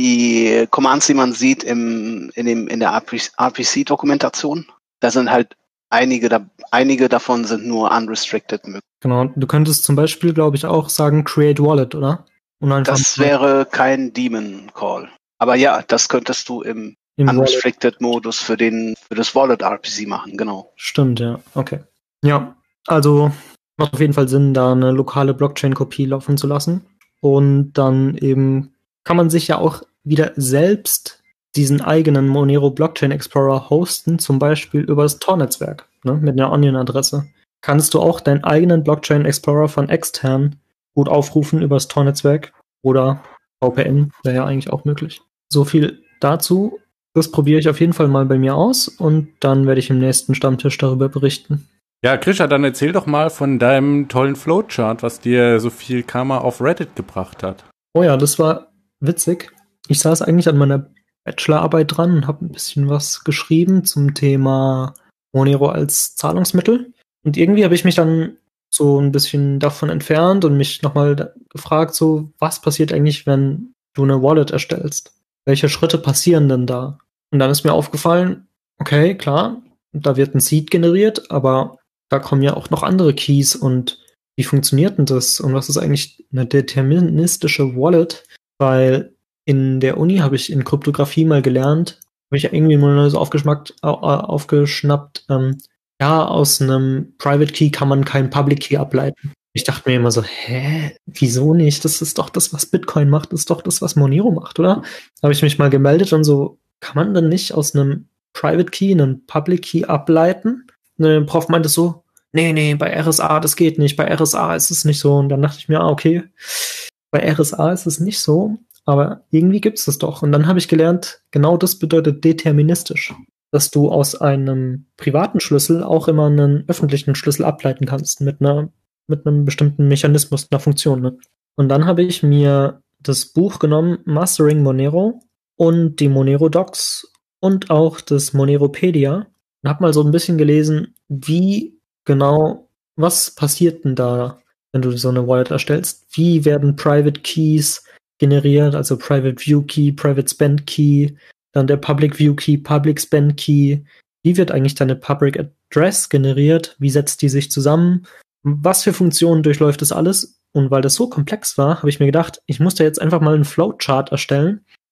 die Commands, die man sieht im, in, dem, in der R P C-Dokumentation, da sind halt einige, da, einige davon sind nur unrestricted möglich. Genau, du könntest zum Beispiel, glaube ich, auch sagen Create Wallet, oder? Und einfach das wäre kein Daemon Call. Aber ja, das könntest du im im Unrestricted-Modus für den für das Wallet-R P C machen, genau. Stimmt, ja. Okay. Ja, also macht auf jeden Fall Sinn, da eine lokale Blockchain-Kopie laufen zu lassen. Und dann eben kann man sich ja auch wieder selbst diesen eigenen Monero Blockchain Explorer hosten, zum Beispiel über das Tor-Netzwerk, ne, mit einer Onion-Adresse. Kannst du auch deinen eigenen Blockchain Explorer von extern gut aufrufen über das Tor-Netzwerk oder V P N, wäre ja eigentlich auch möglich. So viel dazu. Das probiere ich auf jeden Fall mal bei mir aus und dann werde ich im nächsten Stammtisch darüber berichten. Ja, Krisha, dann erzähl doch mal von deinem tollen Flowchart, was dir so viel Karma auf Reddit gebracht hat. Oh ja, das war witzig. Ich saß eigentlich an meiner Bachelorarbeit dran und habe ein bisschen was geschrieben zum Thema Monero als Zahlungsmittel. Und irgendwie habe ich mich dann so ein bisschen davon entfernt und mich nochmal gefragt, so, was passiert eigentlich, wenn du eine Wallet erstellst? Welche Schritte passieren denn da? Und dann ist mir aufgefallen, okay, klar, da wird ein Seed generiert, aber da kommen ja auch noch andere Keys und wie funktioniert denn das? Und was ist eigentlich eine deterministische Wallet? Weil in der Uni habe ich in Kryptographie mal gelernt, habe ich ja irgendwie mal so aufgeschnappt, aufgeschnappt ähm, ja, aus einem Private Key kann man keinen Public Key ableiten. Ich dachte mir immer so, hä, wieso nicht? Das ist doch das, was Bitcoin macht, das ist doch das, was Monero macht, oder? Habe ich mich mal gemeldet und so, kann man denn nicht aus einem Private Key einen Public Key ableiten? Und der Prof meinte so, nee, nee, bei R S A, das geht nicht, bei R S A ist es nicht so. Und dann dachte ich mir, ah, okay, bei R S A ist es nicht so, aber irgendwie gibt es das doch. Und dann habe ich gelernt, genau das bedeutet deterministisch, dass du aus einem privaten Schlüssel auch immer einen öffentlichen Schlüssel ableiten kannst mit einer mit einem bestimmten Mechanismus, einer Funktion. Ne? Und dann habe ich mir das Buch genommen, Mastering Monero und die Monero Docs und auch das Moneropedia und habe mal so ein bisschen gelesen, wie genau, was passiert denn da, wenn du so eine Wallet erstellst? Wie werden Private Keys generiert, also Private View Key, Private Spend Key, dann der Public View Key, Public Spend Key. Wie wird eigentlich deine Public Address generiert? Wie setzt die sich zusammen? Was für Funktionen durchläuft das alles? Und weil das so komplex war, habe ich mir gedacht, ich muss da jetzt einfach mal einen Flowchart erstellen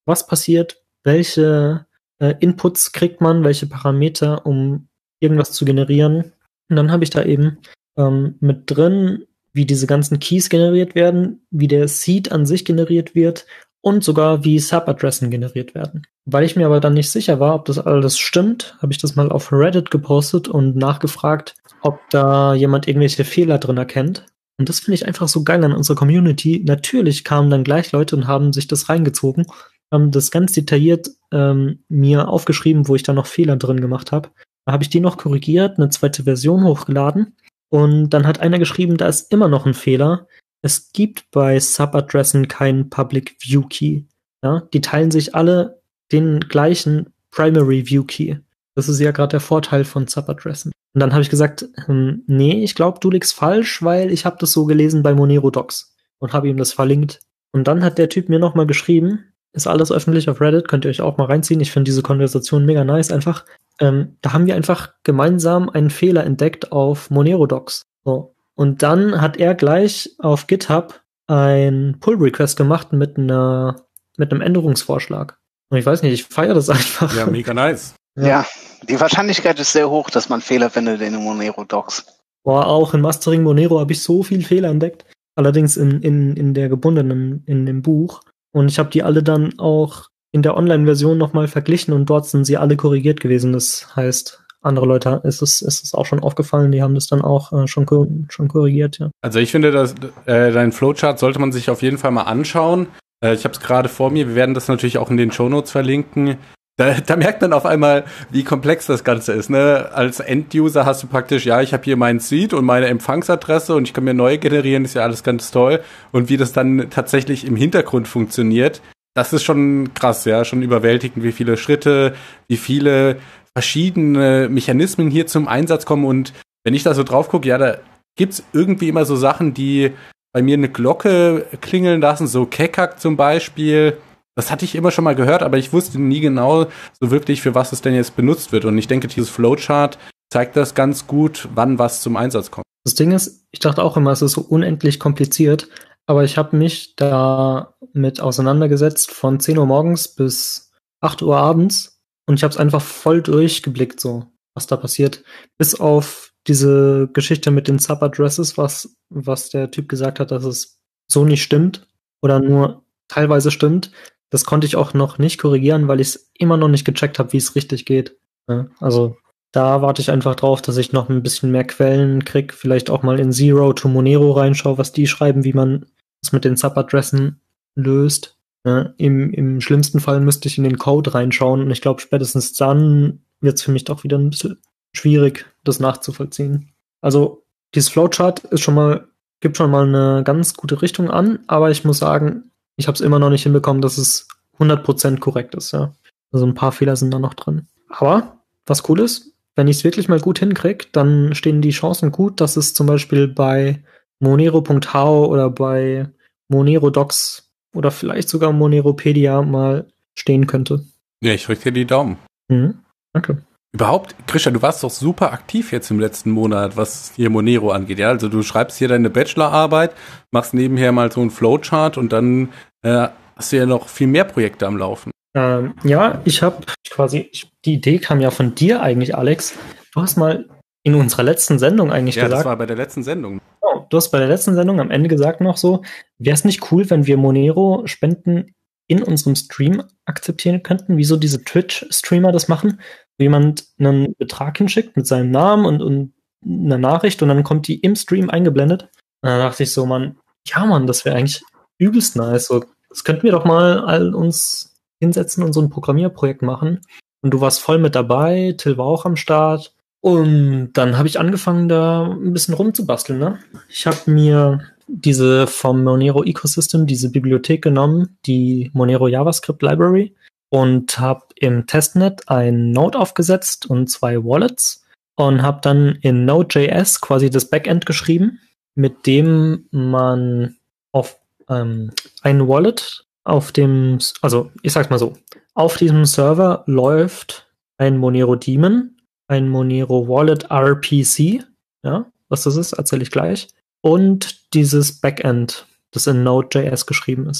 was passiert, welche äh, Inputs kriegt man, welche Parameter, um irgendwas zu generieren. Und dann habe ich da eben ähm, mit drin, wie diese ganzen Keys generiert werden, wie der Seed an sich generiert wird und sogar wie Subadressen generiert werden. Weil ich mir aber dann nicht sicher war, ob das alles stimmt, habe ich das mal auf Reddit gepostet und nachgefragt, ob da jemand irgendwelche Fehler drin erkennt. Und das finde ich einfach so geil an unserer Community. Natürlich kamen dann gleich Leute und haben sich das reingezogen, haben das ganz detailliert ähm, mir aufgeschrieben, wo ich da noch Fehler drin gemacht habe. Da habe ich die noch korrigiert, eine zweite Version hochgeladen und dann hat einer geschrieben, da ist immer noch ein Fehler. Es gibt bei Subadressen keinen Public View Key. Ja? Die teilen sich alle den gleichen Primary View Key. Das ist ja gerade der Vorteil von Subadressen. Und dann habe ich gesagt, hm, nee, ich glaube, du liegst falsch, weil ich habe das so gelesen bei Monero Docs und habe ihm das verlinkt. Und dann hat der Typ mir nochmal geschrieben, ist alles öffentlich auf Reddit, könnt ihr euch auch mal reinziehen. Ich finde diese Konversation mega nice einfach. Ähm, da haben wir einfach gemeinsam einen Fehler entdeckt auf Monero Docs. So. Und dann hat er gleich auf GitHub ein Pull-Request gemacht mit einer mit einem Änderungsvorschlag. Und ich weiß nicht, ich feiere das einfach. Ja, mega nice. Ja. ja, die Wahrscheinlichkeit ist sehr hoch, dass man Fehler findet in den Monero Docs. Boah, auch in Mastering Monero habe ich so viel Fehler entdeckt. Allerdings in, in, in der gebundenen, in dem Buch. Und ich habe die alle dann auch in der Online-Version nochmal verglichen und dort sind sie alle korrigiert gewesen. Das heißt, andere Leute ist es, ist es auch schon aufgefallen, die haben das dann auch äh, schon, schon korrigiert, ja. Also ich finde, dass äh, dein Flowchart sollte man sich auf jeden Fall mal anschauen. Äh, ich habe es gerade vor mir, wir werden das natürlich auch in den Shownotes verlinken. Da, da merkt man auf einmal, wie komplex das Ganze ist. Ne? Als End-User hast du praktisch, ja, ich habe hier meinen Seed und meine Empfangsadresse und ich kann mir neue generieren, ist ja alles ganz toll. Und wie das dann tatsächlich im Hintergrund funktioniert, das ist schon krass, ja, schon überwältigend, wie viele Schritte, wie viele verschiedene Mechanismen hier zum Einsatz kommen. Und wenn ich da so drauf gucke, ja, da gibt's irgendwie immer so Sachen, die bei mir eine Glocke klingeln lassen, so Kekak zum Beispiel. Das hatte ich immer schon mal gehört, aber ich wusste nie genau so wirklich, für was es denn jetzt benutzt wird. Und ich denke, dieses Flowchart zeigt das ganz gut, wann was zum Einsatz kommt. Das Ding ist, ich dachte auch immer, es ist so unendlich kompliziert, aber ich habe mich da mit auseinandergesetzt von zehn Uhr morgens bis acht Uhr abends und ich habe es einfach voll durchgeblickt, so was da passiert. Bis auf diese Geschichte mit den Subadresses, was, was der Typ gesagt hat, dass es so nicht stimmt oder nur teilweise stimmt. Das konnte ich auch noch nicht korrigieren, weil ich es immer noch nicht gecheckt habe, wie es richtig geht. Ja, also da warte ich einfach drauf, dass ich noch ein bisschen mehr Quellen kriege, vielleicht auch mal in Zero to Monero reinschaue, was die schreiben, wie man es mit den Subadressen löst. Ja, im, im schlimmsten Fall müsste ich in den Code reinschauen und ich glaube, spätestens dann wird es für mich doch wieder ein bisschen schwierig, das nachzuvollziehen. Also dieses Flowchart ist schon mal, gibt schon mal eine ganz gute Richtung an, aber ich muss sagen, ich habe es immer noch nicht hinbekommen, dass es hundert Prozent korrekt ist. Ja. Also ein paar Fehler sind da noch drin. Aber was cool ist, wenn ich es wirklich mal gut hinkriege, dann stehen die Chancen gut, dass es zum Beispiel bei monero punkt h o oder bei Monero Docs oder vielleicht sogar Moneropedia mal stehen könnte. Ja, ich drücke dir die Daumen. Mhm. Danke. Überhaupt, Christian, du warst doch super aktiv jetzt im letzten Monat, was hier Monero angeht. Ja, also du schreibst hier deine Bachelorarbeit, machst nebenher mal so einen Flowchart und dann äh, hast du ja noch viel mehr Projekte am Laufen. Ähm, ja, ich habe quasi, ich, die Idee kam ja von dir eigentlich, Alex. Du hast mal in unserer letzten Sendung eigentlich ja, gesagt. Ja, das war bei der letzten Sendung. Oh, du hast bei der letzten Sendung am Ende gesagt noch so, wäre es nicht cool, wenn wir Monero-Spenden in unserem Stream akzeptieren könnten, wie so diese Twitch-Streamer das machen, wo jemand einen Betrag hinschickt mit seinem Namen und, und einer Nachricht und dann kommt die im Stream eingeblendet. Und dann dachte ich so, Mann, ja Mann, das wäre eigentlich übelst nice. So, das könnten wir doch mal all uns hinsetzen und so ein Programmierprojekt machen. Und du warst voll mit dabei, Till war auch am Start. Und dann habe ich angefangen, da ein bisschen rumzubasteln. Ne? Ich habe mir diese vom Monero Ecosystem, diese Bibliothek genommen, die Monero JavaScript Library, und habe im Testnet ein Node aufgesetzt und zwei Wallets und habe dann in Node.js quasi das Backend geschrieben, mit dem man auf ähm, ein Wallet auf dem, also ich sag's mal so, auf diesem Server läuft ein Monero Daemon, ein Monero Wallet R P C, ja, was das ist, erzähle ich gleich, und dieses Backend, das in Node.js geschrieben ist.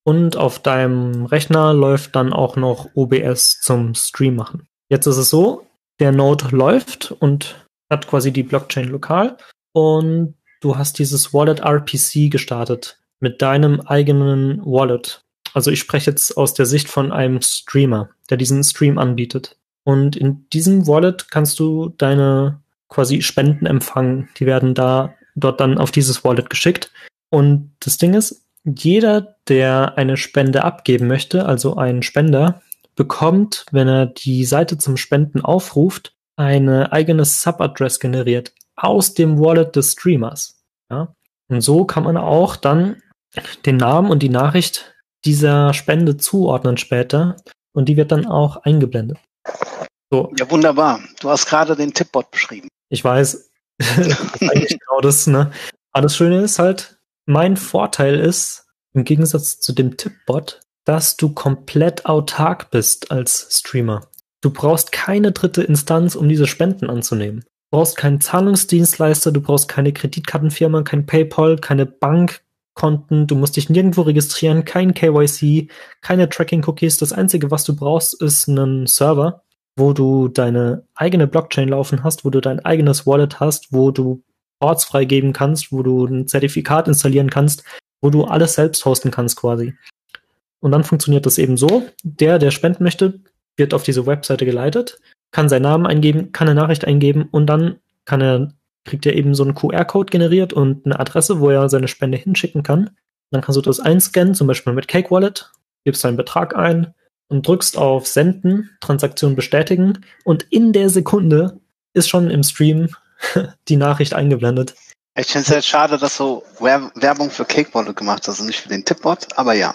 und auf deinem Rechner läuft dann auch noch O B S zum Stream machen. Jetzt ist es so, der Node läuft und hat quasi die Blockchain lokal und du hast dieses Wallet R P C gestartet mit deinem eigenen Wallet. Also ich spreche jetzt aus der Sicht von einem Streamer, der diesen Stream anbietet. Und in diesem Wallet kannst du deine quasi Spenden empfangen. Die werden da dort dann auf dieses Wallet geschickt. Und das Ding ist, jeder, der eine Spende abgeben möchte, also ein Spender, bekommt, wenn er die Seite zum Spenden aufruft, eine eigene Subadress generiert aus dem Wallet des Streamers. Ja? Und so kann man auch dann den Namen und die Nachricht dieser Spende zuordnen später und die wird dann auch eingeblendet. So. Ja, wunderbar. Du hast gerade den Tipbot beschrieben. Ich weiß, das ist eigentlich genau das, ne? Aber das Schöne ist halt, mein Vorteil ist, im Gegensatz zu dem Tipbot, dass du komplett autark bist als Streamer. Du brauchst keine dritte Instanz, um diese Spenden anzunehmen. Du brauchst keinen Zahlungsdienstleister, du brauchst keine Kreditkartenfirma, kein PayPal, keine Bankkonten, du musst dich nirgendwo registrieren, kein K Y C, keine Tracking-Cookies. Das Einzige, was du brauchst, ist einen Server, wo du deine eigene Blockchain laufen hast, wo du dein eigenes Wallet hast, wo du Ports freigeben kannst, wo du ein Zertifikat installieren kannst, wo du alles selbst hosten kannst quasi. Und dann funktioniert das eben so, der, der spenden möchte, wird auf diese Webseite geleitet, kann seinen Namen eingeben, kann eine Nachricht eingeben und dann kann er, kriegt er eben so einen Q R-Code generiert und eine Adresse, wo er seine Spende hinschicken kann. Dann kannst du das einscannen, zum Beispiel mit Cake Wallet, gibst deinen Betrag ein und drückst auf Senden, Transaktion bestätigen und in der Sekunde ist schon im Stream die Nachricht eingeblendet. Ich finde es jetzt schade, dass du Werbung für Cake Wallet gemacht hast und nicht für den Tipbot, aber ja.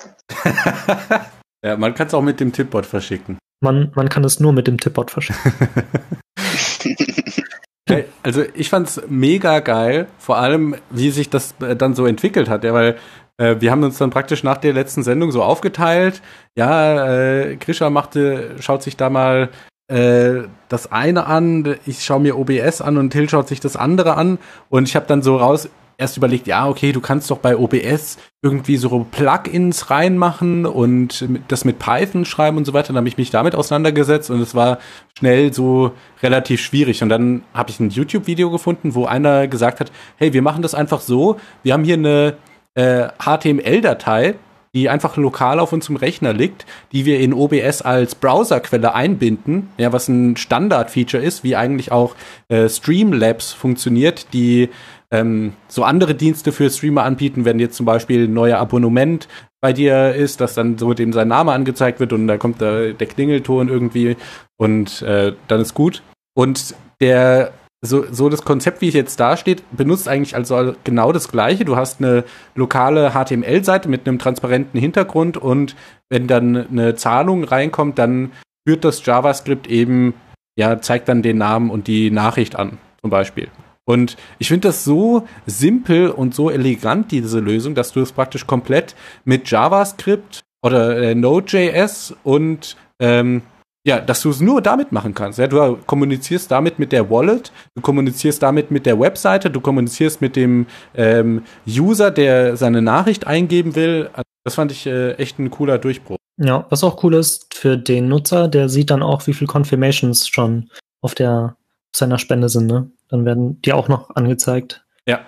Ja, man kann es auch mit dem Tipbot verschicken. Man, man kann es nur mit dem Tipbot verschicken. Also ich fand's mega geil, vor allem wie sich das dann so entwickelt hat, ja, weil äh, wir haben uns dann praktisch nach der letzten Sendung so aufgeteilt. Ja, äh, Grisha machte, schaut sich da mal äh, das eine an, ich schaue mir O B S an und Till schaut sich das andere an und ich habe dann so raus erst überlegt, ja, okay, du kannst doch bei O B S irgendwie so Plugins reinmachen und das mit Python schreiben und so weiter. Dann habe ich mich damit auseinandergesetzt und es war schnell so relativ schwierig. Und dann habe ich ein YouTube-Video gefunden, wo einer gesagt hat, hey, wir machen das einfach so, wir haben hier eine äh, H T M L-Datei, die einfach lokal auf unserem Rechner liegt, die wir in O B S als Browserquelle einbinden, ja, was ein Standard-Feature ist, wie eigentlich auch äh, Streamlabs funktioniert, die ähm, so andere Dienste für Streamer anbieten, wenn jetzt zum Beispiel ein neuer Abonnement bei dir ist, dass dann so dem sein Name angezeigt wird und da kommt da der Klingelton irgendwie und äh, dann ist gut. Und der So, so das Konzept, wie es jetzt da steht, benutzt eigentlich also genau das Gleiche. Du hast eine lokale H T M L-Seite mit einem transparenten Hintergrund und wenn dann eine Zahlung reinkommt, dann führt das JavaScript eben, ja, zeigt dann den Namen und die Nachricht an, zum Beispiel. Und ich finde das so simpel und so elegant, diese Lösung, dass du es praktisch komplett mit JavaScript oder äh, Node.js und ähm, ja, dass du es nur damit machen kannst. Ja? Du kommunizierst damit mit der Wallet, du kommunizierst damit mit der Webseite, du kommunizierst mit dem ähm, User, der seine Nachricht eingeben will. Also das fand ich äh, echt ein cooler Durchbruch. Ja, was auch cool ist für den Nutzer, der sieht dann auch, wie viele Confirmations schon auf der auf seiner Spende sind. Ne? Dann werden die auch noch angezeigt. Ja.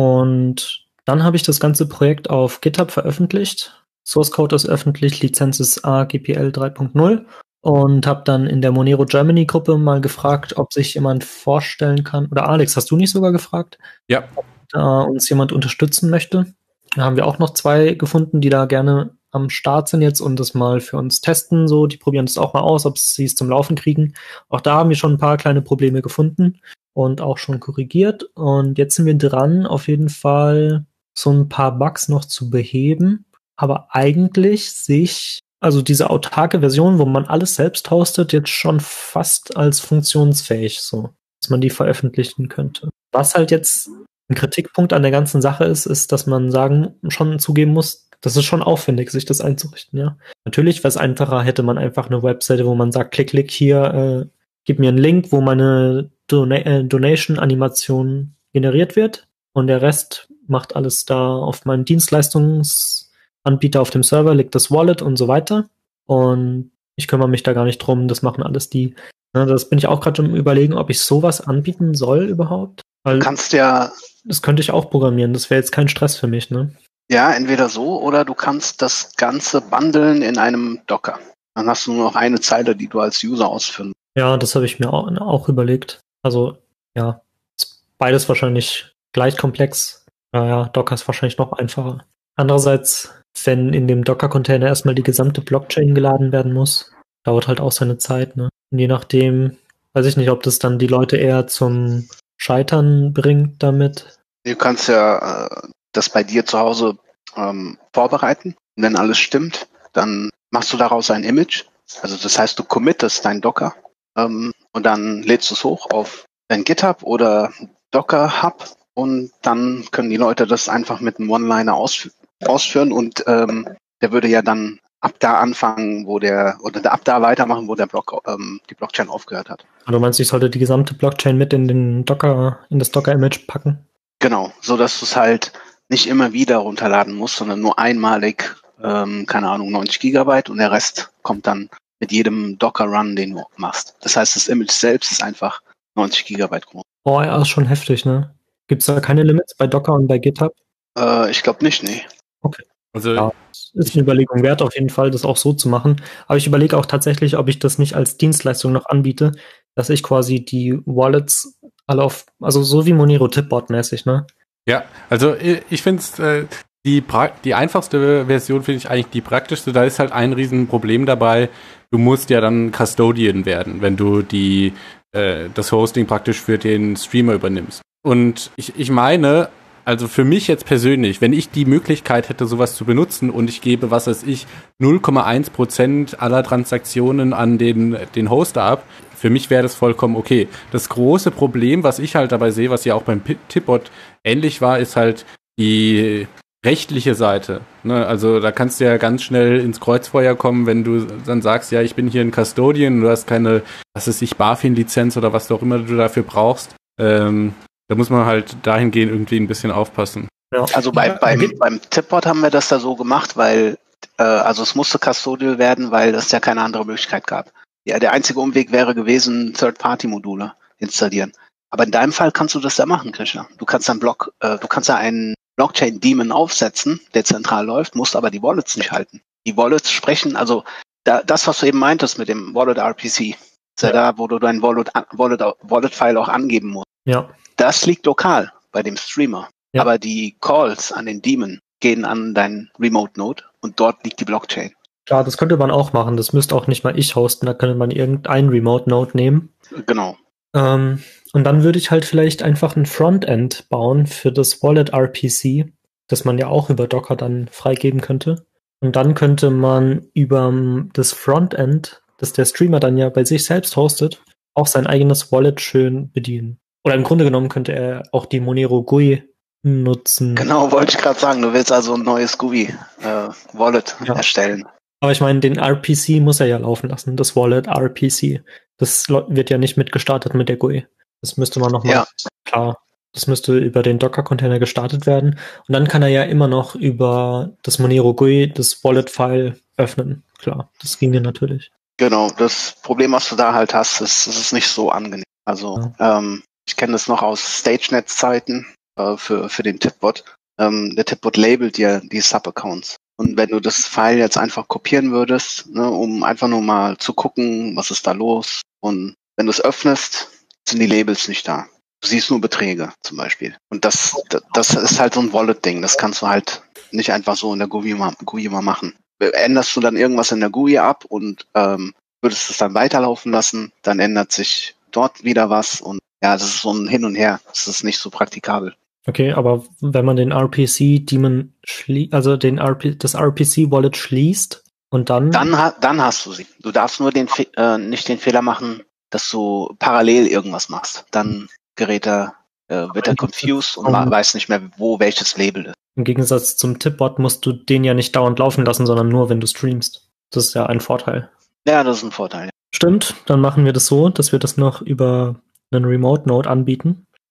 Und dann habe ich das ganze Projekt auf GitHub veröffentlicht. Source Code ist öffentlich, Lizenz ist A G P L drei Punkt null. Und habe dann in der Monero Germany Gruppe mal gefragt, ob sich jemand vorstellen kann, oder Alex, hast du nicht sogar gefragt? Ja. Ob da uns jemand unterstützen möchte. Da haben wir auch noch zwei gefunden, die da gerne am Start sind jetzt und das mal für uns testen. So, die probieren es auch mal aus, ob sie es zum Laufen kriegen. Auch da haben wir schon ein paar kleine Probleme gefunden und auch schon korrigiert. Und jetzt sind wir dran, auf jeden Fall so ein paar Bugs noch zu beheben. Aber eigentlich sich also diese autarke Version, wo man alles selbst hostet, jetzt schon fast als funktionsfähig, so, dass man die veröffentlichen könnte. Was halt jetzt ein Kritikpunkt an der ganzen Sache ist, ist, dass man sagen, schon zugeben muss, das ist schon aufwendig, sich das einzurichten, ja. Natürlich wäre es einfacher, hätte man einfach eine Webseite, wo man sagt, klick, klick hier, äh, gib mir einen Link, wo meine Dona- äh, Donation-Animation generiert wird und der Rest macht alles da auf meinen Dienstleistungs- Anbieter auf dem Server legt das Wallet und so weiter. Und ich kümmere mich da gar nicht drum, das machen alles die. Ja, das bin ich auch gerade am Überlegen, ob ich sowas anbieten soll überhaupt. Weil Du kannst ja, das könnte ich auch programmieren, das wäre jetzt kein Stress für mich, ne? ja, entweder so oder du kannst das Ganze bundeln in einem Docker. Dann hast du nur noch eine Zeile, die du als User ausführen. Ja, das habe ich mir auch, auch überlegt. Also, ja, ist beides wahrscheinlich gleich komplex. Naja, Docker ist wahrscheinlich noch einfacher. Andererseits, wenn in dem Docker-Container erstmal die gesamte Blockchain geladen werden muss, dauert halt auch seine Zeit, ne? Und je nachdem, weiß ich nicht, ob das dann die Leute eher zum Scheitern bringt damit. Du kannst ja äh, das bei dir zu Hause ähm, vorbereiten. Und wenn alles stimmt, dann machst du daraus ein Image. Also das heißt, du committest dein Docker ähm, und dann lädst du es hoch auf dein GitHub oder Docker Hub und dann können die Leute das einfach mit einem One-Liner ausfü- ausführen und ähm, der würde ja dann ab da anfangen, wo der, oder ab da weitermachen, wo der Block, ähm, die Blockchain aufgehört hat. Also du meinst, ich sollte die gesamte Blockchain mit in den Docker, in das Docker-Image packen? Genau, so dass du es halt nicht immer wieder runterladen musst, sondern nur einmalig, ähm, keine Ahnung, neunzig Gigabyte und der Rest kommt dann mit jedem Docker-Run, den du machst. Das heißt, das Image selbst ist einfach neunzig Gigabyte groß. Oh ja, ist schon heftig, ne? Gibt's da keine Limits bei Docker und bei GitHub? Äh, ich glaube nicht, nee. Also Ja, ist eine Überlegung wert, auf jeden Fall, das auch so zu machen. Aber ich überlege auch tatsächlich, ob ich das nicht als Dienstleistung noch anbiete, dass ich quasi die Wallets alle auf, also so wie Monero Tipbot-mäßig, ne? ja, also ich, ich finde es äh, die, pra- die einfachste Version finde ich eigentlich die praktischste. Da ist halt ein Riesenproblem dabei. Du musst ja dann Custodian werden, wenn du die äh, das Hosting praktisch für den Streamer übernimmst. Und ich, ich meine, also für mich jetzt persönlich, wenn ich die Möglichkeit hätte, sowas zu benutzen und ich gebe, was weiß ich, null Komma eins Prozent aller Transaktionen an den, den Hoster ab, für mich wäre das vollkommen okay. Das große Problem, was ich halt dabei sehe, was ja auch beim Tipbot ähnlich war, ist halt die rechtliche Seite. Ne? Also da kannst du ja ganz schnell ins Kreuzfeuer kommen, wenn du dann sagst, ja, ich bin hier ein Custodian, du hast keine, was weiß ich, BaFin-Lizenz oder was auch immer du dafür brauchst. Ähm, da muss man halt dahingehend irgendwie ein bisschen aufpassen. Ja. Also bei, beim, beim Tipbot haben wir das da so gemacht, weil, äh, also es musste Custodial werden, weil es ja keine andere Möglichkeit gab. Ja, der einzige Umweg wäre gewesen, Third-Party-Module installieren. Aber in deinem Fall kannst du das ja machen, Krishna. Du kannst einen Block, äh, du kannst ja einen Blockchain-Daemon aufsetzen, der zentral läuft, musst aber die Wallets nicht halten. Die Wallets sprechen, also da, das, was du eben meintest mit dem Wallet-R P C, ist ja, ja da, wo du dein Wallet, Wallet, Wallet-File auch angeben musst. Ja. Das liegt lokal bei dem Streamer. Ja. Aber die Calls an den Daemon gehen an dein Remote-Node und dort liegt die Blockchain. Klar, das könnte man auch machen. Das müsste auch nicht mal ich hosten. Da könnte man irgendeinen Remote-Node nehmen. Genau. Ähm, und dann würde ich halt vielleicht einfach ein Frontend bauen für das Wallet-R P C, das man ja auch über Docker dann freigeben könnte. Und dann könnte man über das Frontend, das der Streamer dann ja bei sich selbst hostet, auch sein eigenes Wallet schön bedienen. Oder im Grunde genommen könnte er auch die Monero G U I nutzen. Genau, wollte ich gerade sagen. Du willst also ein neues G U I-Wallet äh, Ja. erstellen. Aber ich meine, den R P C muss er ja laufen lassen, das Wallet R P C. Das wird ja nicht mitgestartet mit der G U I. Das müsste man nochmal, Ja. klar, das müsste über den Docker-Container gestartet werden. Und dann kann er ja immer noch über das Monero G U I das Wallet-File öffnen. Klar, das ging ja natürlich. Genau, das Problem, was du da halt hast, ist, es ist nicht so angenehm. Also, ähm, ich kenne das noch aus StageNet-Zeiten äh, für, für den Tipbot. Ähm, der Tipbot labelt dir die Sub-Accounts. Und wenn du das File jetzt einfach kopieren würdest, ne, um einfach nur mal zu gucken, was ist da los, und wenn du es öffnest, sind die Labels nicht da. Du siehst nur Beträge zum Beispiel. Und das, das ist halt so ein Wallet-Ding. Das kannst du halt nicht einfach so in der G U I mal, G U I mal machen. Änderst du dann irgendwas in der G U I ab und ähm, würdest es dann weiterlaufen lassen, dann ändert sich dort wieder was. Und ja, das ist so ein Hin und Her. Das ist nicht so praktikabel. Okay, aber wenn man den R P C-Daemon schließt, also den R P, das R P C-Wallet schließt und dann... Dann, ha- dann hast du sie. Du darfst nur den Fe- äh, nicht den Fehler machen, dass du parallel irgendwas machst. Dann gerät er, äh, wird er confused und ma- weiß nicht mehr, wo welches Label ist. Im Gegensatz zum Tipbot musst du den ja nicht dauernd laufen lassen, sondern nur, wenn du streamst. Das ist ja ein Vorteil. Ja, das ist ein Vorteil. Stimmt, dann machen wir das so, dass wir das noch über einen Remote-Node anbieten.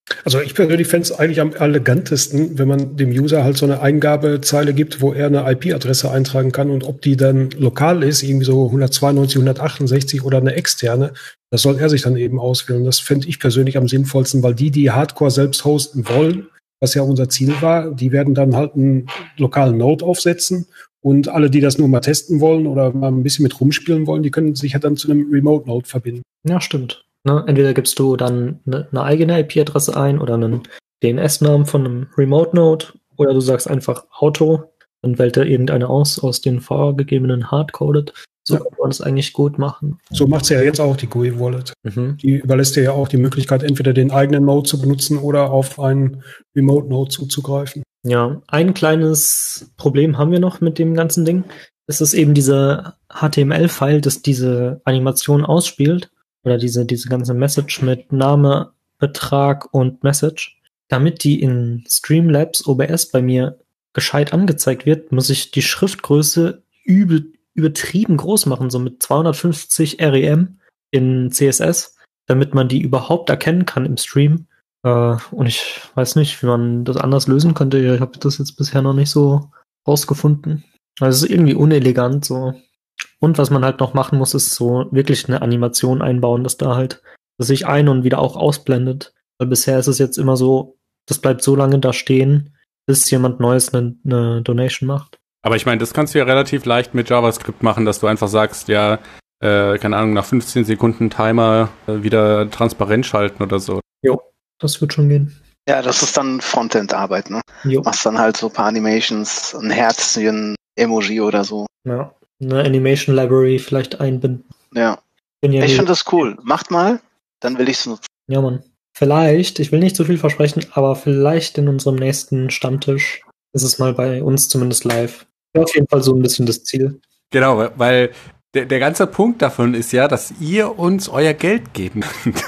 Also ich persönlich fände es eigentlich am elegantesten, wenn man dem User halt so eine Eingabezeile gibt, wo er eine I P-Adresse eintragen kann und ob die dann lokal ist, irgendwie so hundertzweiundneunzig, hundertachtundsechzig oder eine externe, das soll er sich dann eben auswählen. Das fände ich persönlich am sinnvollsten, weil die, die Hardcore selbst hosten wollen, was ja unser Ziel war, die werden dann halt einen lokalen Node aufsetzen und alle, die das nur mal testen wollen oder mal ein bisschen mit rumspielen wollen, die können sich ja dann zu einem Remote-Node verbinden. Ja, stimmt. Ne? Entweder gibst du dann eine, eine eigene I P-Adresse ein oder einen D N S-Namen von einem Remote-Node oder du sagst einfach Auto, dann wählt er irgendeine aus, aus den vorgegebenen Hardcoded. So Ja. kann man das eigentlich gut machen. So macht sie ja jetzt auch die G U I-Wallet. Mhm. Die überlässt dir ja auch die Möglichkeit, entweder den eigenen Node zu benutzen oder auf einen Remote-Node zuzugreifen. Ja, ein kleines Problem haben wir noch mit dem ganzen Ding. Es ist eben dieser H T M L-File, das diese Animation ausspielt. Oder diese, diese ganze Message mit Name, Betrag und Message. Damit die in Streamlabs O B S bei mir gescheit angezeigt wird, muss ich die Schriftgröße übel, übertrieben groß machen, so mit zweihundertfünfzig R E M in C S S, damit man die überhaupt erkennen kann im Stream. Äh, und ich weiß nicht, wie man das anders lösen könnte. Ich habe das jetzt bisher noch nicht so rausgefunden. Also es ist irgendwie unelegant so. Und was man halt noch machen muss, ist so wirklich eine Animation einbauen, dass da halt, dass sich ein- und wieder auch ausblendet. Weil bisher ist es jetzt immer so, das bleibt so lange da stehen, bis jemand Neues eine, eine Donation macht. Aber ich meine, das kannst du ja relativ leicht mit JavaScript machen, dass du einfach sagst, ja, äh, keine Ahnung, nach fünfzehn Sekunden Timer äh, wieder transparent schalten oder so. Jo, das wird schon gehen. Ja, das ist dann Frontend-Arbeit, ne? Jo. Machst dann halt so ein paar Animations, ein Herzchen, Emoji oder so. Ja. Eine Animation Library vielleicht einbinden. Ja. Bin ja Ich nie- finde das cool. Macht mal, dann will ich's nutzen. Ja, Mann. Vielleicht, ich will nicht zu viel versprechen, aber vielleicht in unserem nächsten Stammtisch ist es mal bei uns zumindest live. Ja, auf jeden Fall so ein bisschen das Ziel. Genau, weil der, der ganze Punkt davon ist ja, dass ihr uns euer Geld geben könnt.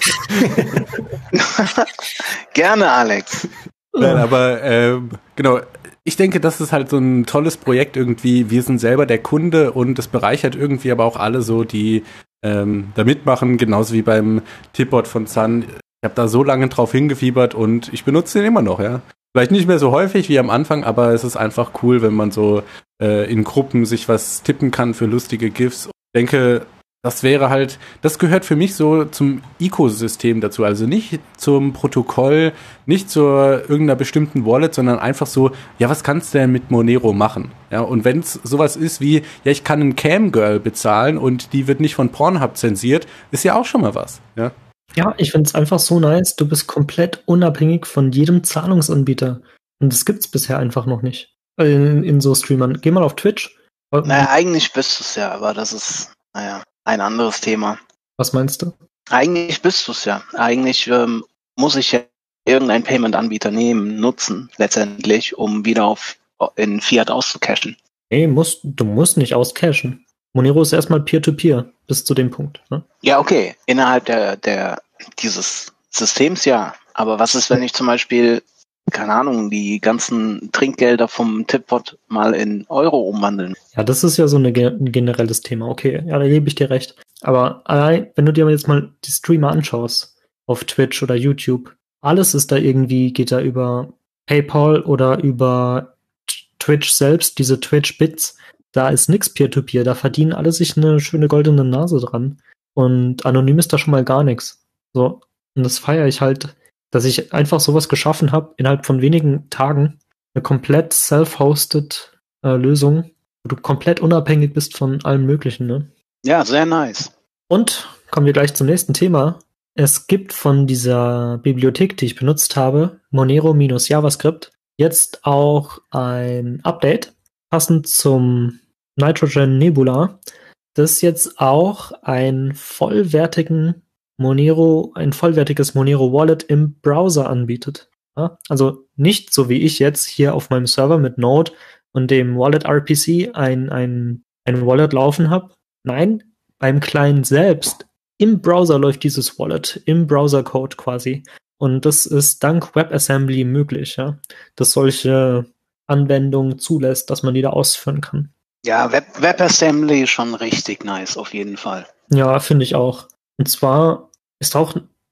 Gerne, Alex. Nein, aber ähm, genau, ich denke, das ist halt so ein tolles Projekt irgendwie. Wir sind selber der Kunde und es bereichert irgendwie aber auch alle so, die ähm, da mitmachen, genauso wie beim Tipbot von Sun. Ich habe da so lange drauf hingefiebert und ich benutze den immer noch, ja. Vielleicht nicht mehr so häufig wie am Anfang, aber es ist einfach cool, wenn man so äh, in Gruppen sich was tippen kann für lustige GIFs. Ich denke, das wäre halt, das gehört für mich so zum Ökosystem dazu. Also nicht zum Protokoll, nicht zu irgendeiner bestimmten Wallet, sondern einfach so, ja, was kannst du denn mit Monero machen? Ja, und wenn es sowas ist wie, ja, ich kann einen Camgirl bezahlen und die wird nicht von Pornhub zensiert, ist ja auch schon mal was, ja. Ja, ich finde es einfach so nice. Du bist komplett unabhängig von jedem Zahlungsanbieter. Und das gibt's bisher einfach noch nicht. In, in so Streamern. Geh mal auf Twitch. Naja, eigentlich bist du's ja, aber das ist, naja, ein anderes Thema. Was meinst du? Eigentlich bist du's ja. Eigentlich ähm, muss ich ja irgendeinen Payment-Anbieter nehmen, nutzen, letztendlich, um wieder auf in Fiat auszucashen. Nee, musst, du musst nicht auscashen. Monero ist erstmal Peer-to-Peer bis zu dem Punkt. Ne? Ja, okay, innerhalb der, der dieses Systems ja. Aber was ist, wenn ich zum Beispiel, keine Ahnung, die ganzen Trinkgelder vom Tipbot mal in Euro umwandeln? Ja, das ist ja so eine, ein generelles Thema. Okay, ja, da gebe ich dir recht. Aber allein, wenn du dir jetzt mal die Streamer anschaust, auf Twitch oder YouTube, alles ist da irgendwie, geht da über PayPal oder über Twitch selbst, diese Twitch-Bits. Da ist nix Peer-to-Peer, da verdienen alle sich eine schöne goldene Nase dran. Und anonym ist da schon mal gar nichts. So, und das feiere ich halt, dass ich einfach sowas geschaffen habe, innerhalb von wenigen Tagen, eine komplett self-hosted äh, Lösung, wo du komplett unabhängig bist von allem Möglichen, ne? Ja, sehr nice. Und kommen wir gleich zum nächsten Thema. Es gibt von dieser Bibliothek, die ich benutzt habe, Monero-JavaScript, jetzt auch ein Update, passend zum Nitrogen Nebula, das jetzt auch einen vollwertigen Monero, ein vollwertiges Monero Wallet im Browser anbietet. Ja, also nicht so wie ich jetzt hier auf meinem Server mit Node und dem Wallet R P C ein, ein, ein Wallet laufen habe. Nein, beim Client selbst im Browser läuft dieses Wallet, im Browser-Code quasi. Und das ist dank WebAssembly möglich, ja, dass solche Anwendungen zulässt, dass man die da ausführen kann. Ja, Web, WebAssembly ist schon richtig nice, auf jeden Fall. Ja, finde ich auch. Und zwar ist auch,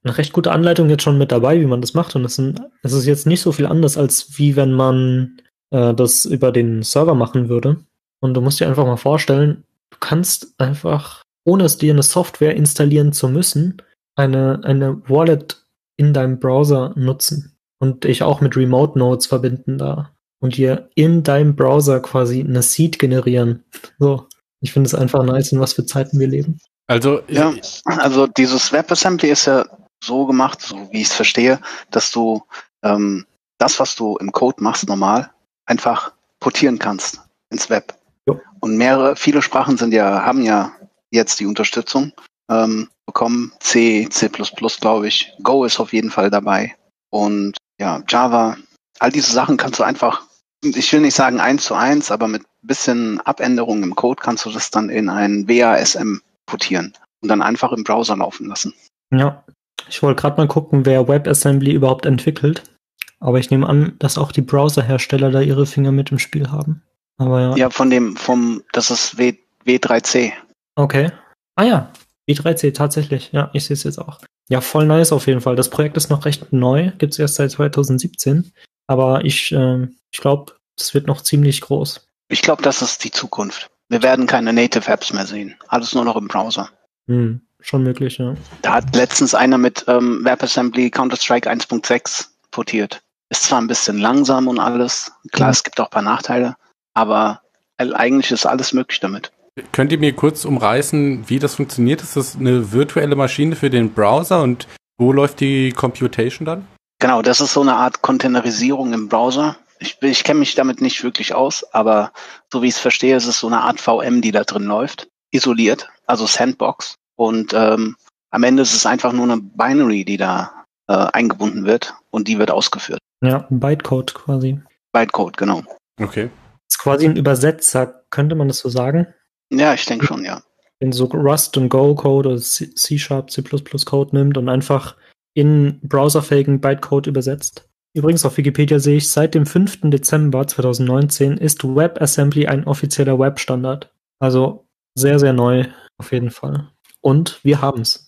eine recht gute Anleitung jetzt schon mit dabei, wie man das macht. Und es ist jetzt nicht so viel anders, als wie wenn man äh, das über den Server machen würde. Und du musst dir einfach mal vorstellen, du kannst einfach, ohne es dir eine Software installieren zu müssen, eine, eine Wallet in deinem Browser nutzen und dich auch mit Remote Nodes verbinden da und dir in deinem Browser quasi eine Seed generieren. So, ich finde es einfach nice, in was für Zeiten wir leben. Also, ja, also dieses WebAssembly ist ja so gemacht, so wie ich es verstehe, dass du ähm, das, was du im Code machst, normal, einfach portieren kannst ins Web. Jo. Und mehrere, viele Sprachen sind ja, haben ja jetzt die Unterstützung ähm, bekommen. C, C plus plus, glaube ich. Go ist auf jeden Fall dabei. Und ja, Java, all diese Sachen kannst du einfach, ich will nicht sagen eins zu eins, aber mit bisschen Abänderungen im Code kannst du das dann in ein W A S M portieren und dann einfach im Browser laufen lassen. Ja, ich wollte gerade mal gucken, wer WebAssembly überhaupt entwickelt. Aber ich nehme an, dass auch die Browserhersteller da ihre Finger mit im Spiel haben. Aber ja. Ja, von dem, vom, das ist w, W drei C. Okay. Ah ja, W drei C, tatsächlich. Ja, ich sehe es jetzt auch. Ja, voll nice auf jeden Fall. Das Projekt ist noch recht neu, gibt es erst seit zwanzig siebzehn. Aber ich, äh, ich glaube, das wird noch ziemlich groß. Ich glaube, das ist die Zukunft. Wir werden keine Native Apps mehr sehen. Alles nur noch im Browser. Hm, schon möglich, ja. Da hat letztens einer mit ähm, WebAssembly Counter-Strike eins Punkt sechs portiert. Ist zwar ein bisschen langsam und alles. Klar, mhm. Es gibt auch ein paar Nachteile. Aber eigentlich ist alles möglich damit. Könnt ihr mir kurz umreißen, wie das funktioniert? Ist das eine virtuelle Maschine für den Browser und wo läuft die Computation dann? Genau, das ist so eine Art Containerisierung im Browser. Ich, ich kenne mich damit nicht wirklich aus, aber so wie ich es verstehe, ist es so eine Art V M, die da drin läuft, isoliert, also Sandbox. Und ähm, am Ende ist es einfach nur eine Binary, die da äh, eingebunden wird und die wird ausgeführt. Ja, Bytecode quasi. Bytecode, genau. Okay. Das ist quasi ein Übersetzer, könnte man das so sagen? Ja, ich denke schon, ja. Wenn so Rust und Go-Code oder C-Sharp, C plus plus Code nimmt und einfach in browserfähigen Bytecode übersetzt. Übrigens auf Wikipedia sehe ich, seit dem fünften Dezember zweitausendneunzehn ist WebAssembly ein offizieller Webstandard. Also sehr, sehr neu auf jeden Fall. Und wir haben's.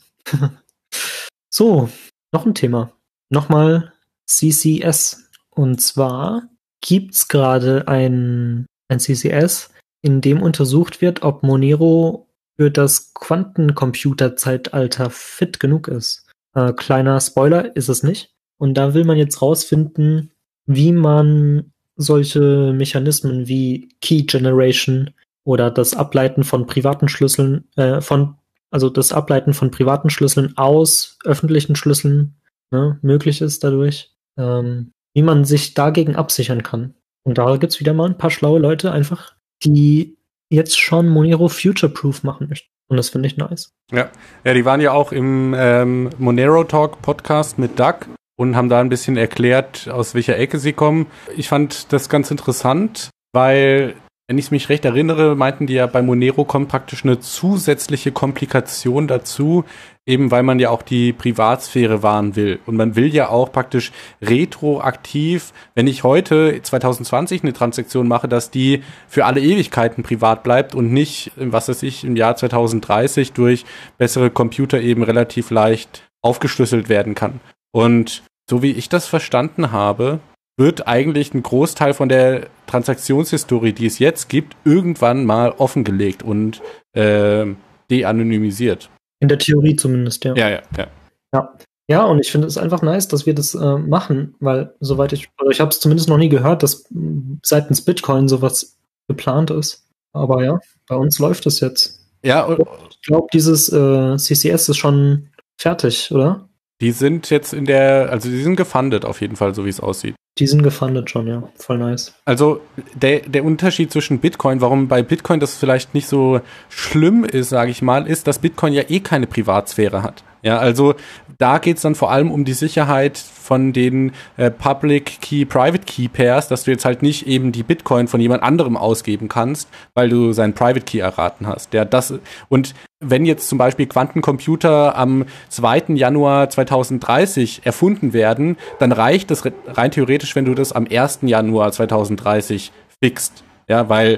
So, noch ein Thema. Nochmal C C S. Und zwar gibt's gerade ein, ein C C S, in dem untersucht wird, ob Monero für das Quantencomputer-Zeitalter fit genug ist. Äh, kleiner Spoiler, ist es nicht. Und da will man jetzt rausfinden, wie man solche Mechanismen wie Key Generation oder das Ableiten von privaten Schlüsseln, äh, von, also das Ableiten von privaten Schlüsseln aus öffentlichen Schlüsseln, ne, möglich ist dadurch, ähm, wie man sich dagegen absichern kann. Und da gibt's wieder mal ein paar schlaue Leute einfach, die jetzt schon Monero future-proof machen möchten. Und das finde ich nice. Ja. Ja, die waren ja auch im ähm, Monero Talk Podcast mit Doug und haben da ein bisschen erklärt, aus welcher Ecke sie kommen. Ich fand das ganz interessant, weil, wenn ich mich recht erinnere, meinten die ja, bei Monero kommt praktisch eine zusätzliche Komplikation dazu, eben weil man ja auch die Privatsphäre wahren will. Und man will ja auch praktisch retroaktiv, wenn ich heute zwanzig zwanzig eine Transaktion mache, dass die für alle Ewigkeiten privat bleibt und nicht, was weiß ich, im Jahr zwanzig dreißig durch bessere Computer eben relativ leicht aufgeschlüsselt werden kann. Und so wie ich das verstanden habe, wird eigentlich ein Großteil von der Transaktionshistorie, die es jetzt gibt, irgendwann mal offengelegt und äh, de-anonymisiert. In der Theorie zumindest, ja. Ja, ja, ja. Ja, ja, und ich finde es einfach nice, dass wir das äh, machen, weil soweit ich, oder ich habe es zumindest noch nie gehört, dass mh, seitens Bitcoin sowas geplant ist. Aber ja, bei uns läuft es jetzt. Ja, und ich glaube, dieses äh, C C S ist schon fertig, oder? Die sind jetzt in der, also die sind gefundet auf jeden Fall, so wie es aussieht. Die sind gefundet schon, ja. Voll nice. Also der, der Unterschied zwischen Bitcoin, warum bei Bitcoin das vielleicht nicht so schlimm ist, sage ich mal, ist, dass Bitcoin ja eh keine Privatsphäre hat. Ja, also da geht's dann vor allem um die Sicherheit von den äh, Public Key, Private Key Pairs, dass du jetzt halt nicht eben die Bitcoin von jemand anderem ausgeben kannst, weil du seinen Private Key erraten hast. Ja, das, und wenn jetzt zum Beispiel Quantencomputer am zweiten Januar zwanzig dreißig erfunden werden, dann reicht es rein theoretisch, wenn du das am ersten Januar zwanzig dreißig fixt. Ja, weil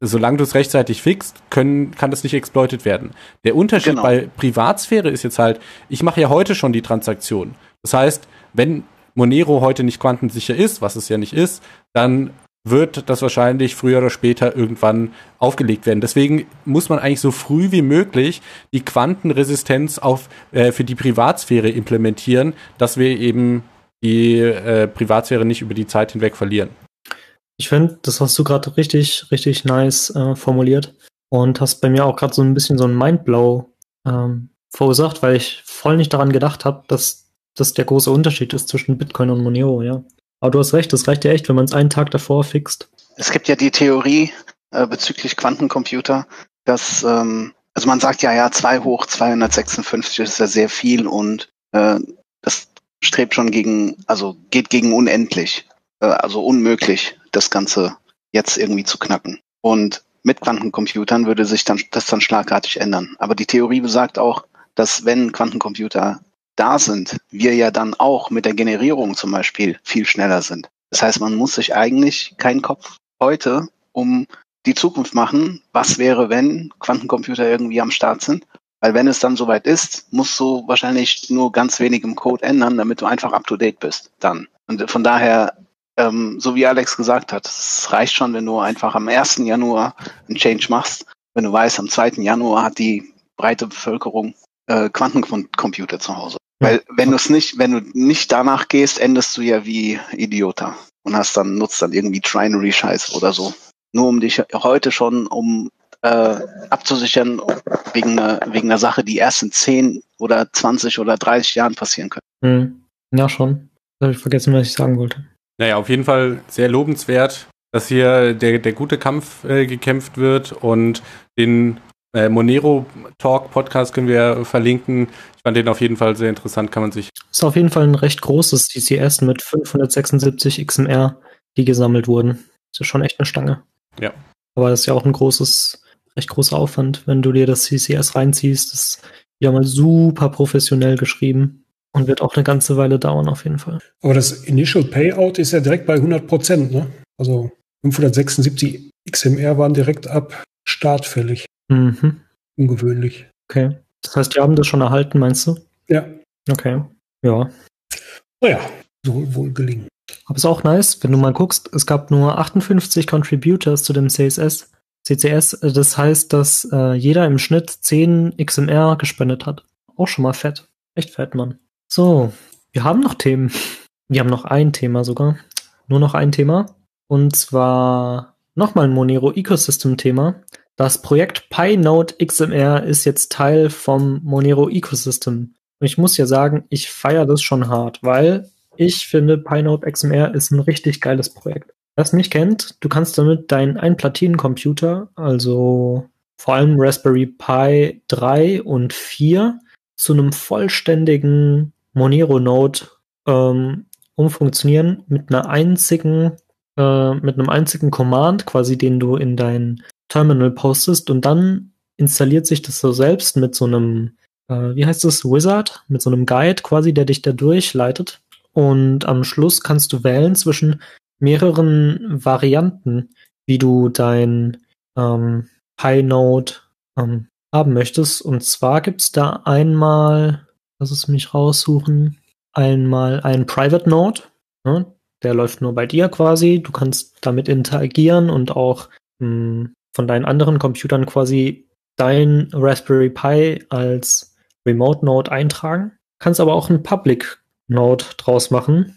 solange du es rechtzeitig fixst, können, kann das nicht exploited werden. Der Unterschied Genau. bei Privatsphäre ist jetzt halt, ich mache ja heute schon die Transaktion. Das heißt, wenn Monero heute nicht quantensicher ist, was es ja nicht ist, dann wird das wahrscheinlich früher oder später irgendwann aufgelegt werden. Deswegen muss man eigentlich so früh wie möglich die Quantenresistenz auf, äh, für die Privatsphäre implementieren, dass wir eben die äh, Privatsphäre nicht über die Zeit hinweg verlieren. Ich finde, das hast du gerade richtig, richtig nice äh, formuliert und hast bei mir auch gerade so ein bisschen so ein Mindblow ähm, verursacht, weil ich voll nicht daran gedacht habe, dass das der große Unterschied ist zwischen Bitcoin und Monero, ja. Aber du hast recht, das reicht ja echt, wenn man es einen Tag davor fixt. Es gibt ja die Theorie äh, bezüglich Quantencomputer, dass, ähm, also man sagt ja, ja, zwei hoch zweihundertsechsundfünfzig ist ja sehr viel und äh, das strebt schon gegen, also geht gegen unendlich, äh, also unmöglich, das Ganze jetzt irgendwie zu knacken. Und mit Quantencomputern würde sich dann das dann schlagartig ändern. Aber die Theorie besagt auch, dass wenn Quantencomputer da sind, wir ja dann auch mit der Generierung zum Beispiel viel schneller sind. Das heißt, man muss sich eigentlich keinen Kopf heute um die Zukunft machen. Was wäre, wenn Quantencomputer irgendwie am Start sind? Weil wenn es dann soweit ist, musst du wahrscheinlich nur ganz wenig im Code ändern, damit du einfach up-to-date bist dann. Und von daher, ähm, so wie Alex gesagt hat, es reicht schon, wenn du einfach am ersten Januar einen Change machst. Wenn du weißt, am zweiten Januar hat die breite Bevölkerung äh, Quantencomputer zu Hause. Weil wenn du es nicht, wenn du nicht danach gehst, endest du ja wie Idiota und hast dann, nutzt dann irgendwie Trinary-Scheiß oder so. Nur um dich heute schon, um äh, abzusichern wegen einer, wegen einer Sache, die erst in zehn oder zwanzig oder dreißig Jahren passieren können. Hm. Ja, schon. Da habe ich vergessen, was ich sagen wollte. Naja, auf jeden Fall sehr lobenswert, dass hier der, der gute Kampf äh, gekämpft wird und den Äh, Monero Talk Podcast können wir verlinken. Ich fand den auf jeden Fall sehr interessant, kann man sich. Ist auf jeden Fall ein recht großes C C S mit fünfhundertsechsundsiebzig X M R, die gesammelt wurden. Ist ja schon echt eine Stange. Ja. Aber das ist ja auch ein großes, recht großer Aufwand, wenn du dir das C C S reinziehst. Das ist ja mal super professionell geschrieben und wird auch eine ganze Weile dauern auf jeden Fall. Aber das Initial Payout ist ja direkt bei hundert Prozent, ne? Also fünfhundertsechsundsiebzig X M R waren direkt ab Start fällig. Mhm. Ungewöhnlich. Okay. Das heißt, die haben das schon erhalten, meinst du? Ja. Okay. Ja. Naja, soll wohl gelingen. Aber ist auch nice, wenn du mal guckst, es gab nur achtundfünfzig Contributors zu dem C S S, C C S. Das heißt, dass äh, jeder im Schnitt zehn X M R gespendet hat. Auch schon mal fett. Echt fett, Mann. So, wir haben noch Themen. Wir haben noch ein Thema sogar. Nur noch ein Thema. Und zwar nochmal ein Monero Ecosystem-Thema. Das Projekt Pinode X M R ist jetzt Teil vom Monero Ecosystem. Und ich muss ja sagen, ich feiere das schon hart, weil ich finde, Pinode X M R ist ein richtig geiles Projekt. Wer es nicht kennt, du kannst damit deinen Ein-Platinen-Computer, also vor allem Raspberry Pi drei und vier, zu einem vollständigen Monero-Node ähm, umfunktionieren mit einer einzigen, äh, mit einem einzigen Command, quasi den du in dein Terminal postest und dann installiert sich das so selbst mit so einem, äh, wie heißt das, Wizard, mit so einem Guide quasi, der dich da durchleitet. Und am Schluss kannst du wählen zwischen mehreren Varianten, wie du dein ähm, Pinode ähm, haben möchtest. Und zwar gibt's da einmal, lass es mich raussuchen, einmal einen Private Node, ne? Der läuft nur bei dir quasi. Du kannst damit interagieren und auch mh, von deinen anderen Computern quasi dein Raspberry Pi als Remote Node eintragen. Kannst aber auch einen Public Node draus machen,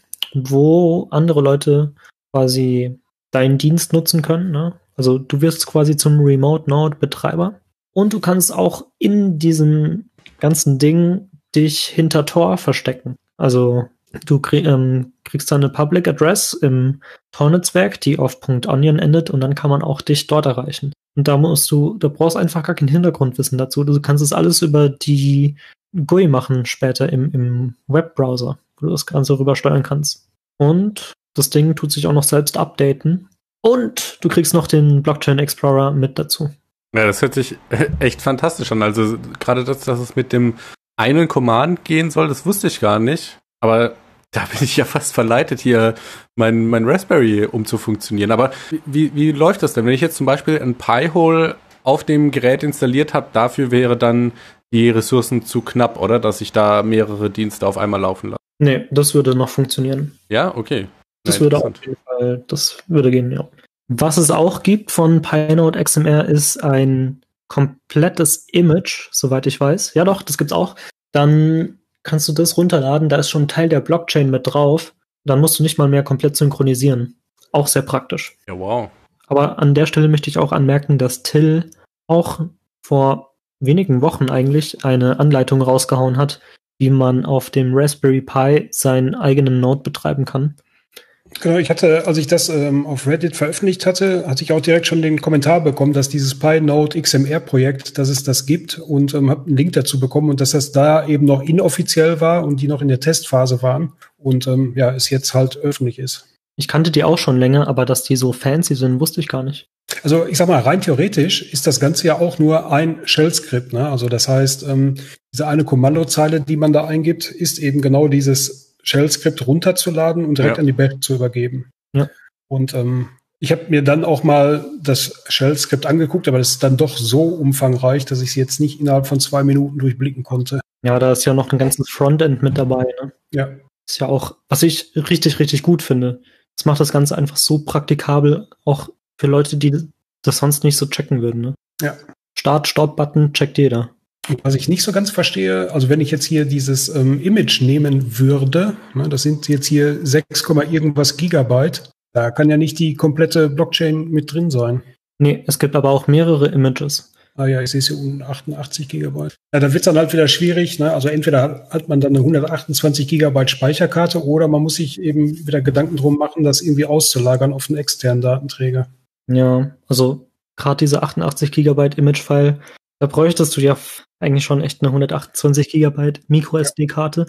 wo andere Leute quasi deinen Dienst nutzen können, ne? Also du wirst quasi zum Remote Node Betreiber und du kannst auch in diesem ganzen Ding dich hinter Tor verstecken. Also du krieg, ähm, kriegst dann eine Public Address im Tor-Netzwerk, die auf .onion endet und dann kann man auch dich dort erreichen. Und da musst du, da brauchst einfach gar kein Hintergrundwissen dazu. Du kannst es alles über die G U I machen später im, im Webbrowser, wo du das Ganze rüber steuern kannst. Und das Ding tut sich auch noch selbst updaten. Und du kriegst noch den Blockchain Explorer mit dazu. Ja, das hört sich echt fantastisch an. Also gerade das, dass es mit dem einen Command gehen soll, das wusste ich gar nicht. Aber Da bin ich ja fast verleitet, hier mein, mein Raspberry umzufunktionieren. Aber wie, wie läuft das denn? Wenn ich jetzt zum Beispiel ein Pi-hole auf dem Gerät installiert habe, dafür wäre dann die Ressourcen zu knapp, oder? Dass ich da mehrere Dienste auf einmal laufen lasse. Nee, das würde noch funktionieren. Ja, okay. Das Ja, würde auf jeden Fall, das würde gehen, ja. Was es auch gibt von Pinode X M R ist ein komplettes Image, soweit ich weiß. Ja doch, das gibt's auch. Dann kannst du das runterladen, da ist schon ein Teil der Blockchain mit drauf. Dann musst du nicht mal mehr komplett synchronisieren. Auch sehr praktisch. Ja, wow. Aber an der Stelle möchte ich auch anmerken, dass Till auch vor wenigen Wochen eigentlich eine Anleitung rausgehauen hat, wie man auf dem Raspberry Pi seinen eigenen Node betreiben kann. Genau, ich hatte, als ich das ähm, auf Reddit veröffentlicht hatte, hatte ich auch direkt schon den Kommentar bekommen, dass dieses Pinode X M R-Projekt, dass es das gibt und ähm, habe einen Link dazu bekommen und dass das da eben noch inoffiziell war und die noch in der Testphase waren und ähm, ja, es jetzt halt öffentlich ist. Ich kannte die auch schon länger, aber dass die so fancy sind, wusste ich gar nicht. Also ich sag mal, rein theoretisch ist das Ganze ja auch nur ein Shell-Skript, ne? Also das heißt, ähm, diese eine Kommandozeile, die man da eingibt, ist eben genau dieses Shell-Skript runterzuladen und direkt Ja. an die Bash zu übergeben. Ja. Und ähm, ich habe mir dann auch mal das Shell-Skript angeguckt, aber das ist dann doch so umfangreich, dass ich es jetzt nicht innerhalb von zwei Minuten durchblicken konnte. Ja, da ist ja noch ein ganzes Frontend mit dabei. Ne? Ja. Ist ja auch, was ich richtig, richtig gut finde. Das macht das Ganze einfach so praktikabel, auch für Leute, die das sonst nicht so checken würden. Ne? Ja. Start-Stop-Button checkt jeder. Was ich nicht so ganz verstehe, also wenn ich jetzt hier dieses ähm, Image nehmen würde, ne, das sind jetzt hier sechs, irgendwas Gigabyte, da kann ja nicht die komplette Blockchain mit drin sein. Nee, es gibt aber auch mehrere Images. Ah ja, ich sehe es hier unten, achtundachtzig Gigabyte. Ja, da wird es dann halt wieder schwierig, ne? Also entweder hat, hat man dann eine hundertachtundzwanzig Gigabyte Speicherkarte oder man muss sich eben wieder Gedanken drum machen, das irgendwie auszulagern auf einen externen Datenträger. Ja, also gerade diese achtundachtzig Gigabyte Image-File, da bräuchtest du ja eigentlich schon echt eine hundertachtundzwanzig Gigabyte Micro-S D-Karte.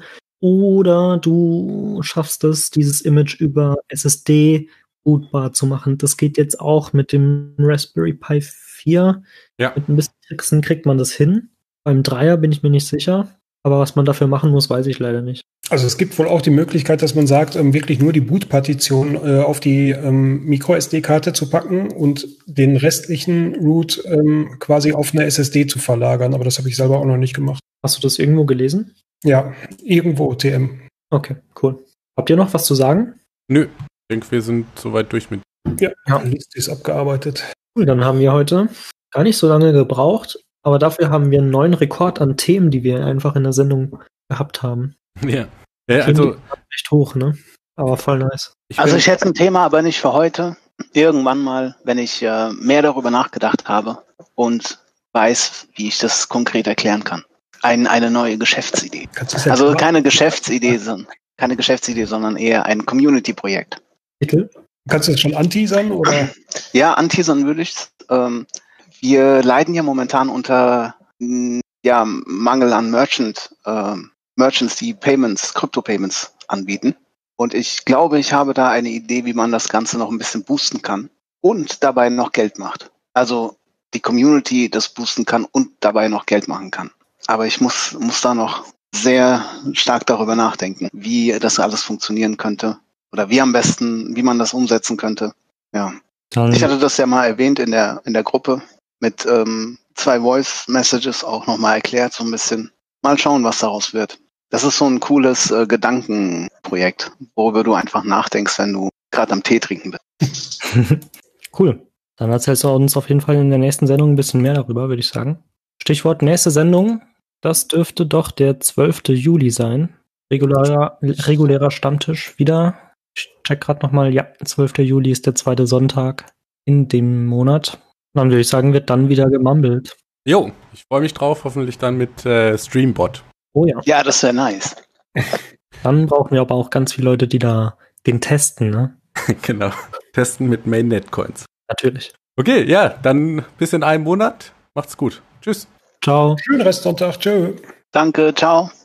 Oder du schaffst es, dieses Image über S S D bootbar zu machen. Das geht jetzt auch mit dem Raspberry Pi vier. Ja. Mit ein bisschen Tricksen kriegt man das hin. Beim Dreier bin ich mir nicht sicher. Aber was man dafür machen muss, weiß ich leider nicht. Also es gibt wohl auch die Möglichkeit, dass man sagt, ähm, wirklich nur die Boot-Partition äh, auf die ähm, Micro-S D-Karte zu packen und den restlichen Root ähm, quasi auf eine S S D zu verlagern. Aber das habe ich selber auch noch nicht gemacht. Hast du das irgendwo gelesen? Ja, irgendwo T M. Okay, cool. Habt ihr noch was zu sagen? Nö, ich denke, wir sind soweit durch mit. Ja, Ja. die Liste ist abgearbeitet. Cool, dann haben wir heute gar nicht so lange gebraucht, aber dafür haben wir einen neuen Rekord an Themen, die wir einfach in der Sendung gehabt haben. Ja. Ja, also Echt hoch, ne? Aber voll nice. ich Also bin- ich hätte ein Thema, aber nicht für heute. Irgendwann mal, wenn ich äh, mehr darüber nachgedacht habe und weiß, wie ich das konkret erklären kann. Ein, eine neue Geschäftsidee. Kannst du das Also jetzt keine Geschäftsidee, sondern keine Geschäftsidee, sondern eher ein Community-Projekt. Titel? Kannst du das schon anteasern? Oder? Ja, anteasern würde ich. Ähm, wir leiden ja momentan unter mh, ja, Mangel an Merchant, ähm, Merchants, die Payments, Krypto-Payments anbieten. Und ich glaube, ich habe da eine Idee, wie man das Ganze noch ein bisschen boosten kann und dabei noch Geld macht. Also die Community das boosten kann und dabei noch Geld machen kann. Aber ich muss, muss da noch sehr stark darüber nachdenken, wie das alles funktionieren könnte oder wie am besten, wie man das umsetzen könnte. Ja. Dann, Ich hatte das ja mal erwähnt in der in der Gruppe mit ähm, zwei Voice Messages auch nochmal erklärt, so ein bisschen. Mal schauen, was daraus wird. Das ist so ein cooles äh, Gedankenprojekt, worüber du einfach nachdenkst, wenn du gerade am Tee trinken bist. cool. Dann erzählst du uns auf jeden Fall in der nächsten Sendung ein bisschen mehr darüber, würde ich sagen. Stichwort nächste Sendung. Das dürfte doch der zwölfte Juli sein. Regulärer, regulärer Stammtisch wieder. Ich check gerade nochmal. Ja, zwölfter Juli ist der zweite Sonntag in dem Monat. Dann würde ich sagen, wird dann wieder gemumbelt. Jo, ich freue mich drauf, hoffentlich dann mit äh, Streambot. Oh ja. Ja, das wäre nice. Dann brauchen wir aber auch ganz viele Leute, die da den testen, ne? Genau. Testen mit Mainnet-Coins. Natürlich. Okay, ja, dann bis in einem Monat. Macht's gut. Tschüss. Ciao. Schönen Restsonntag. Tschö. Danke, ciao.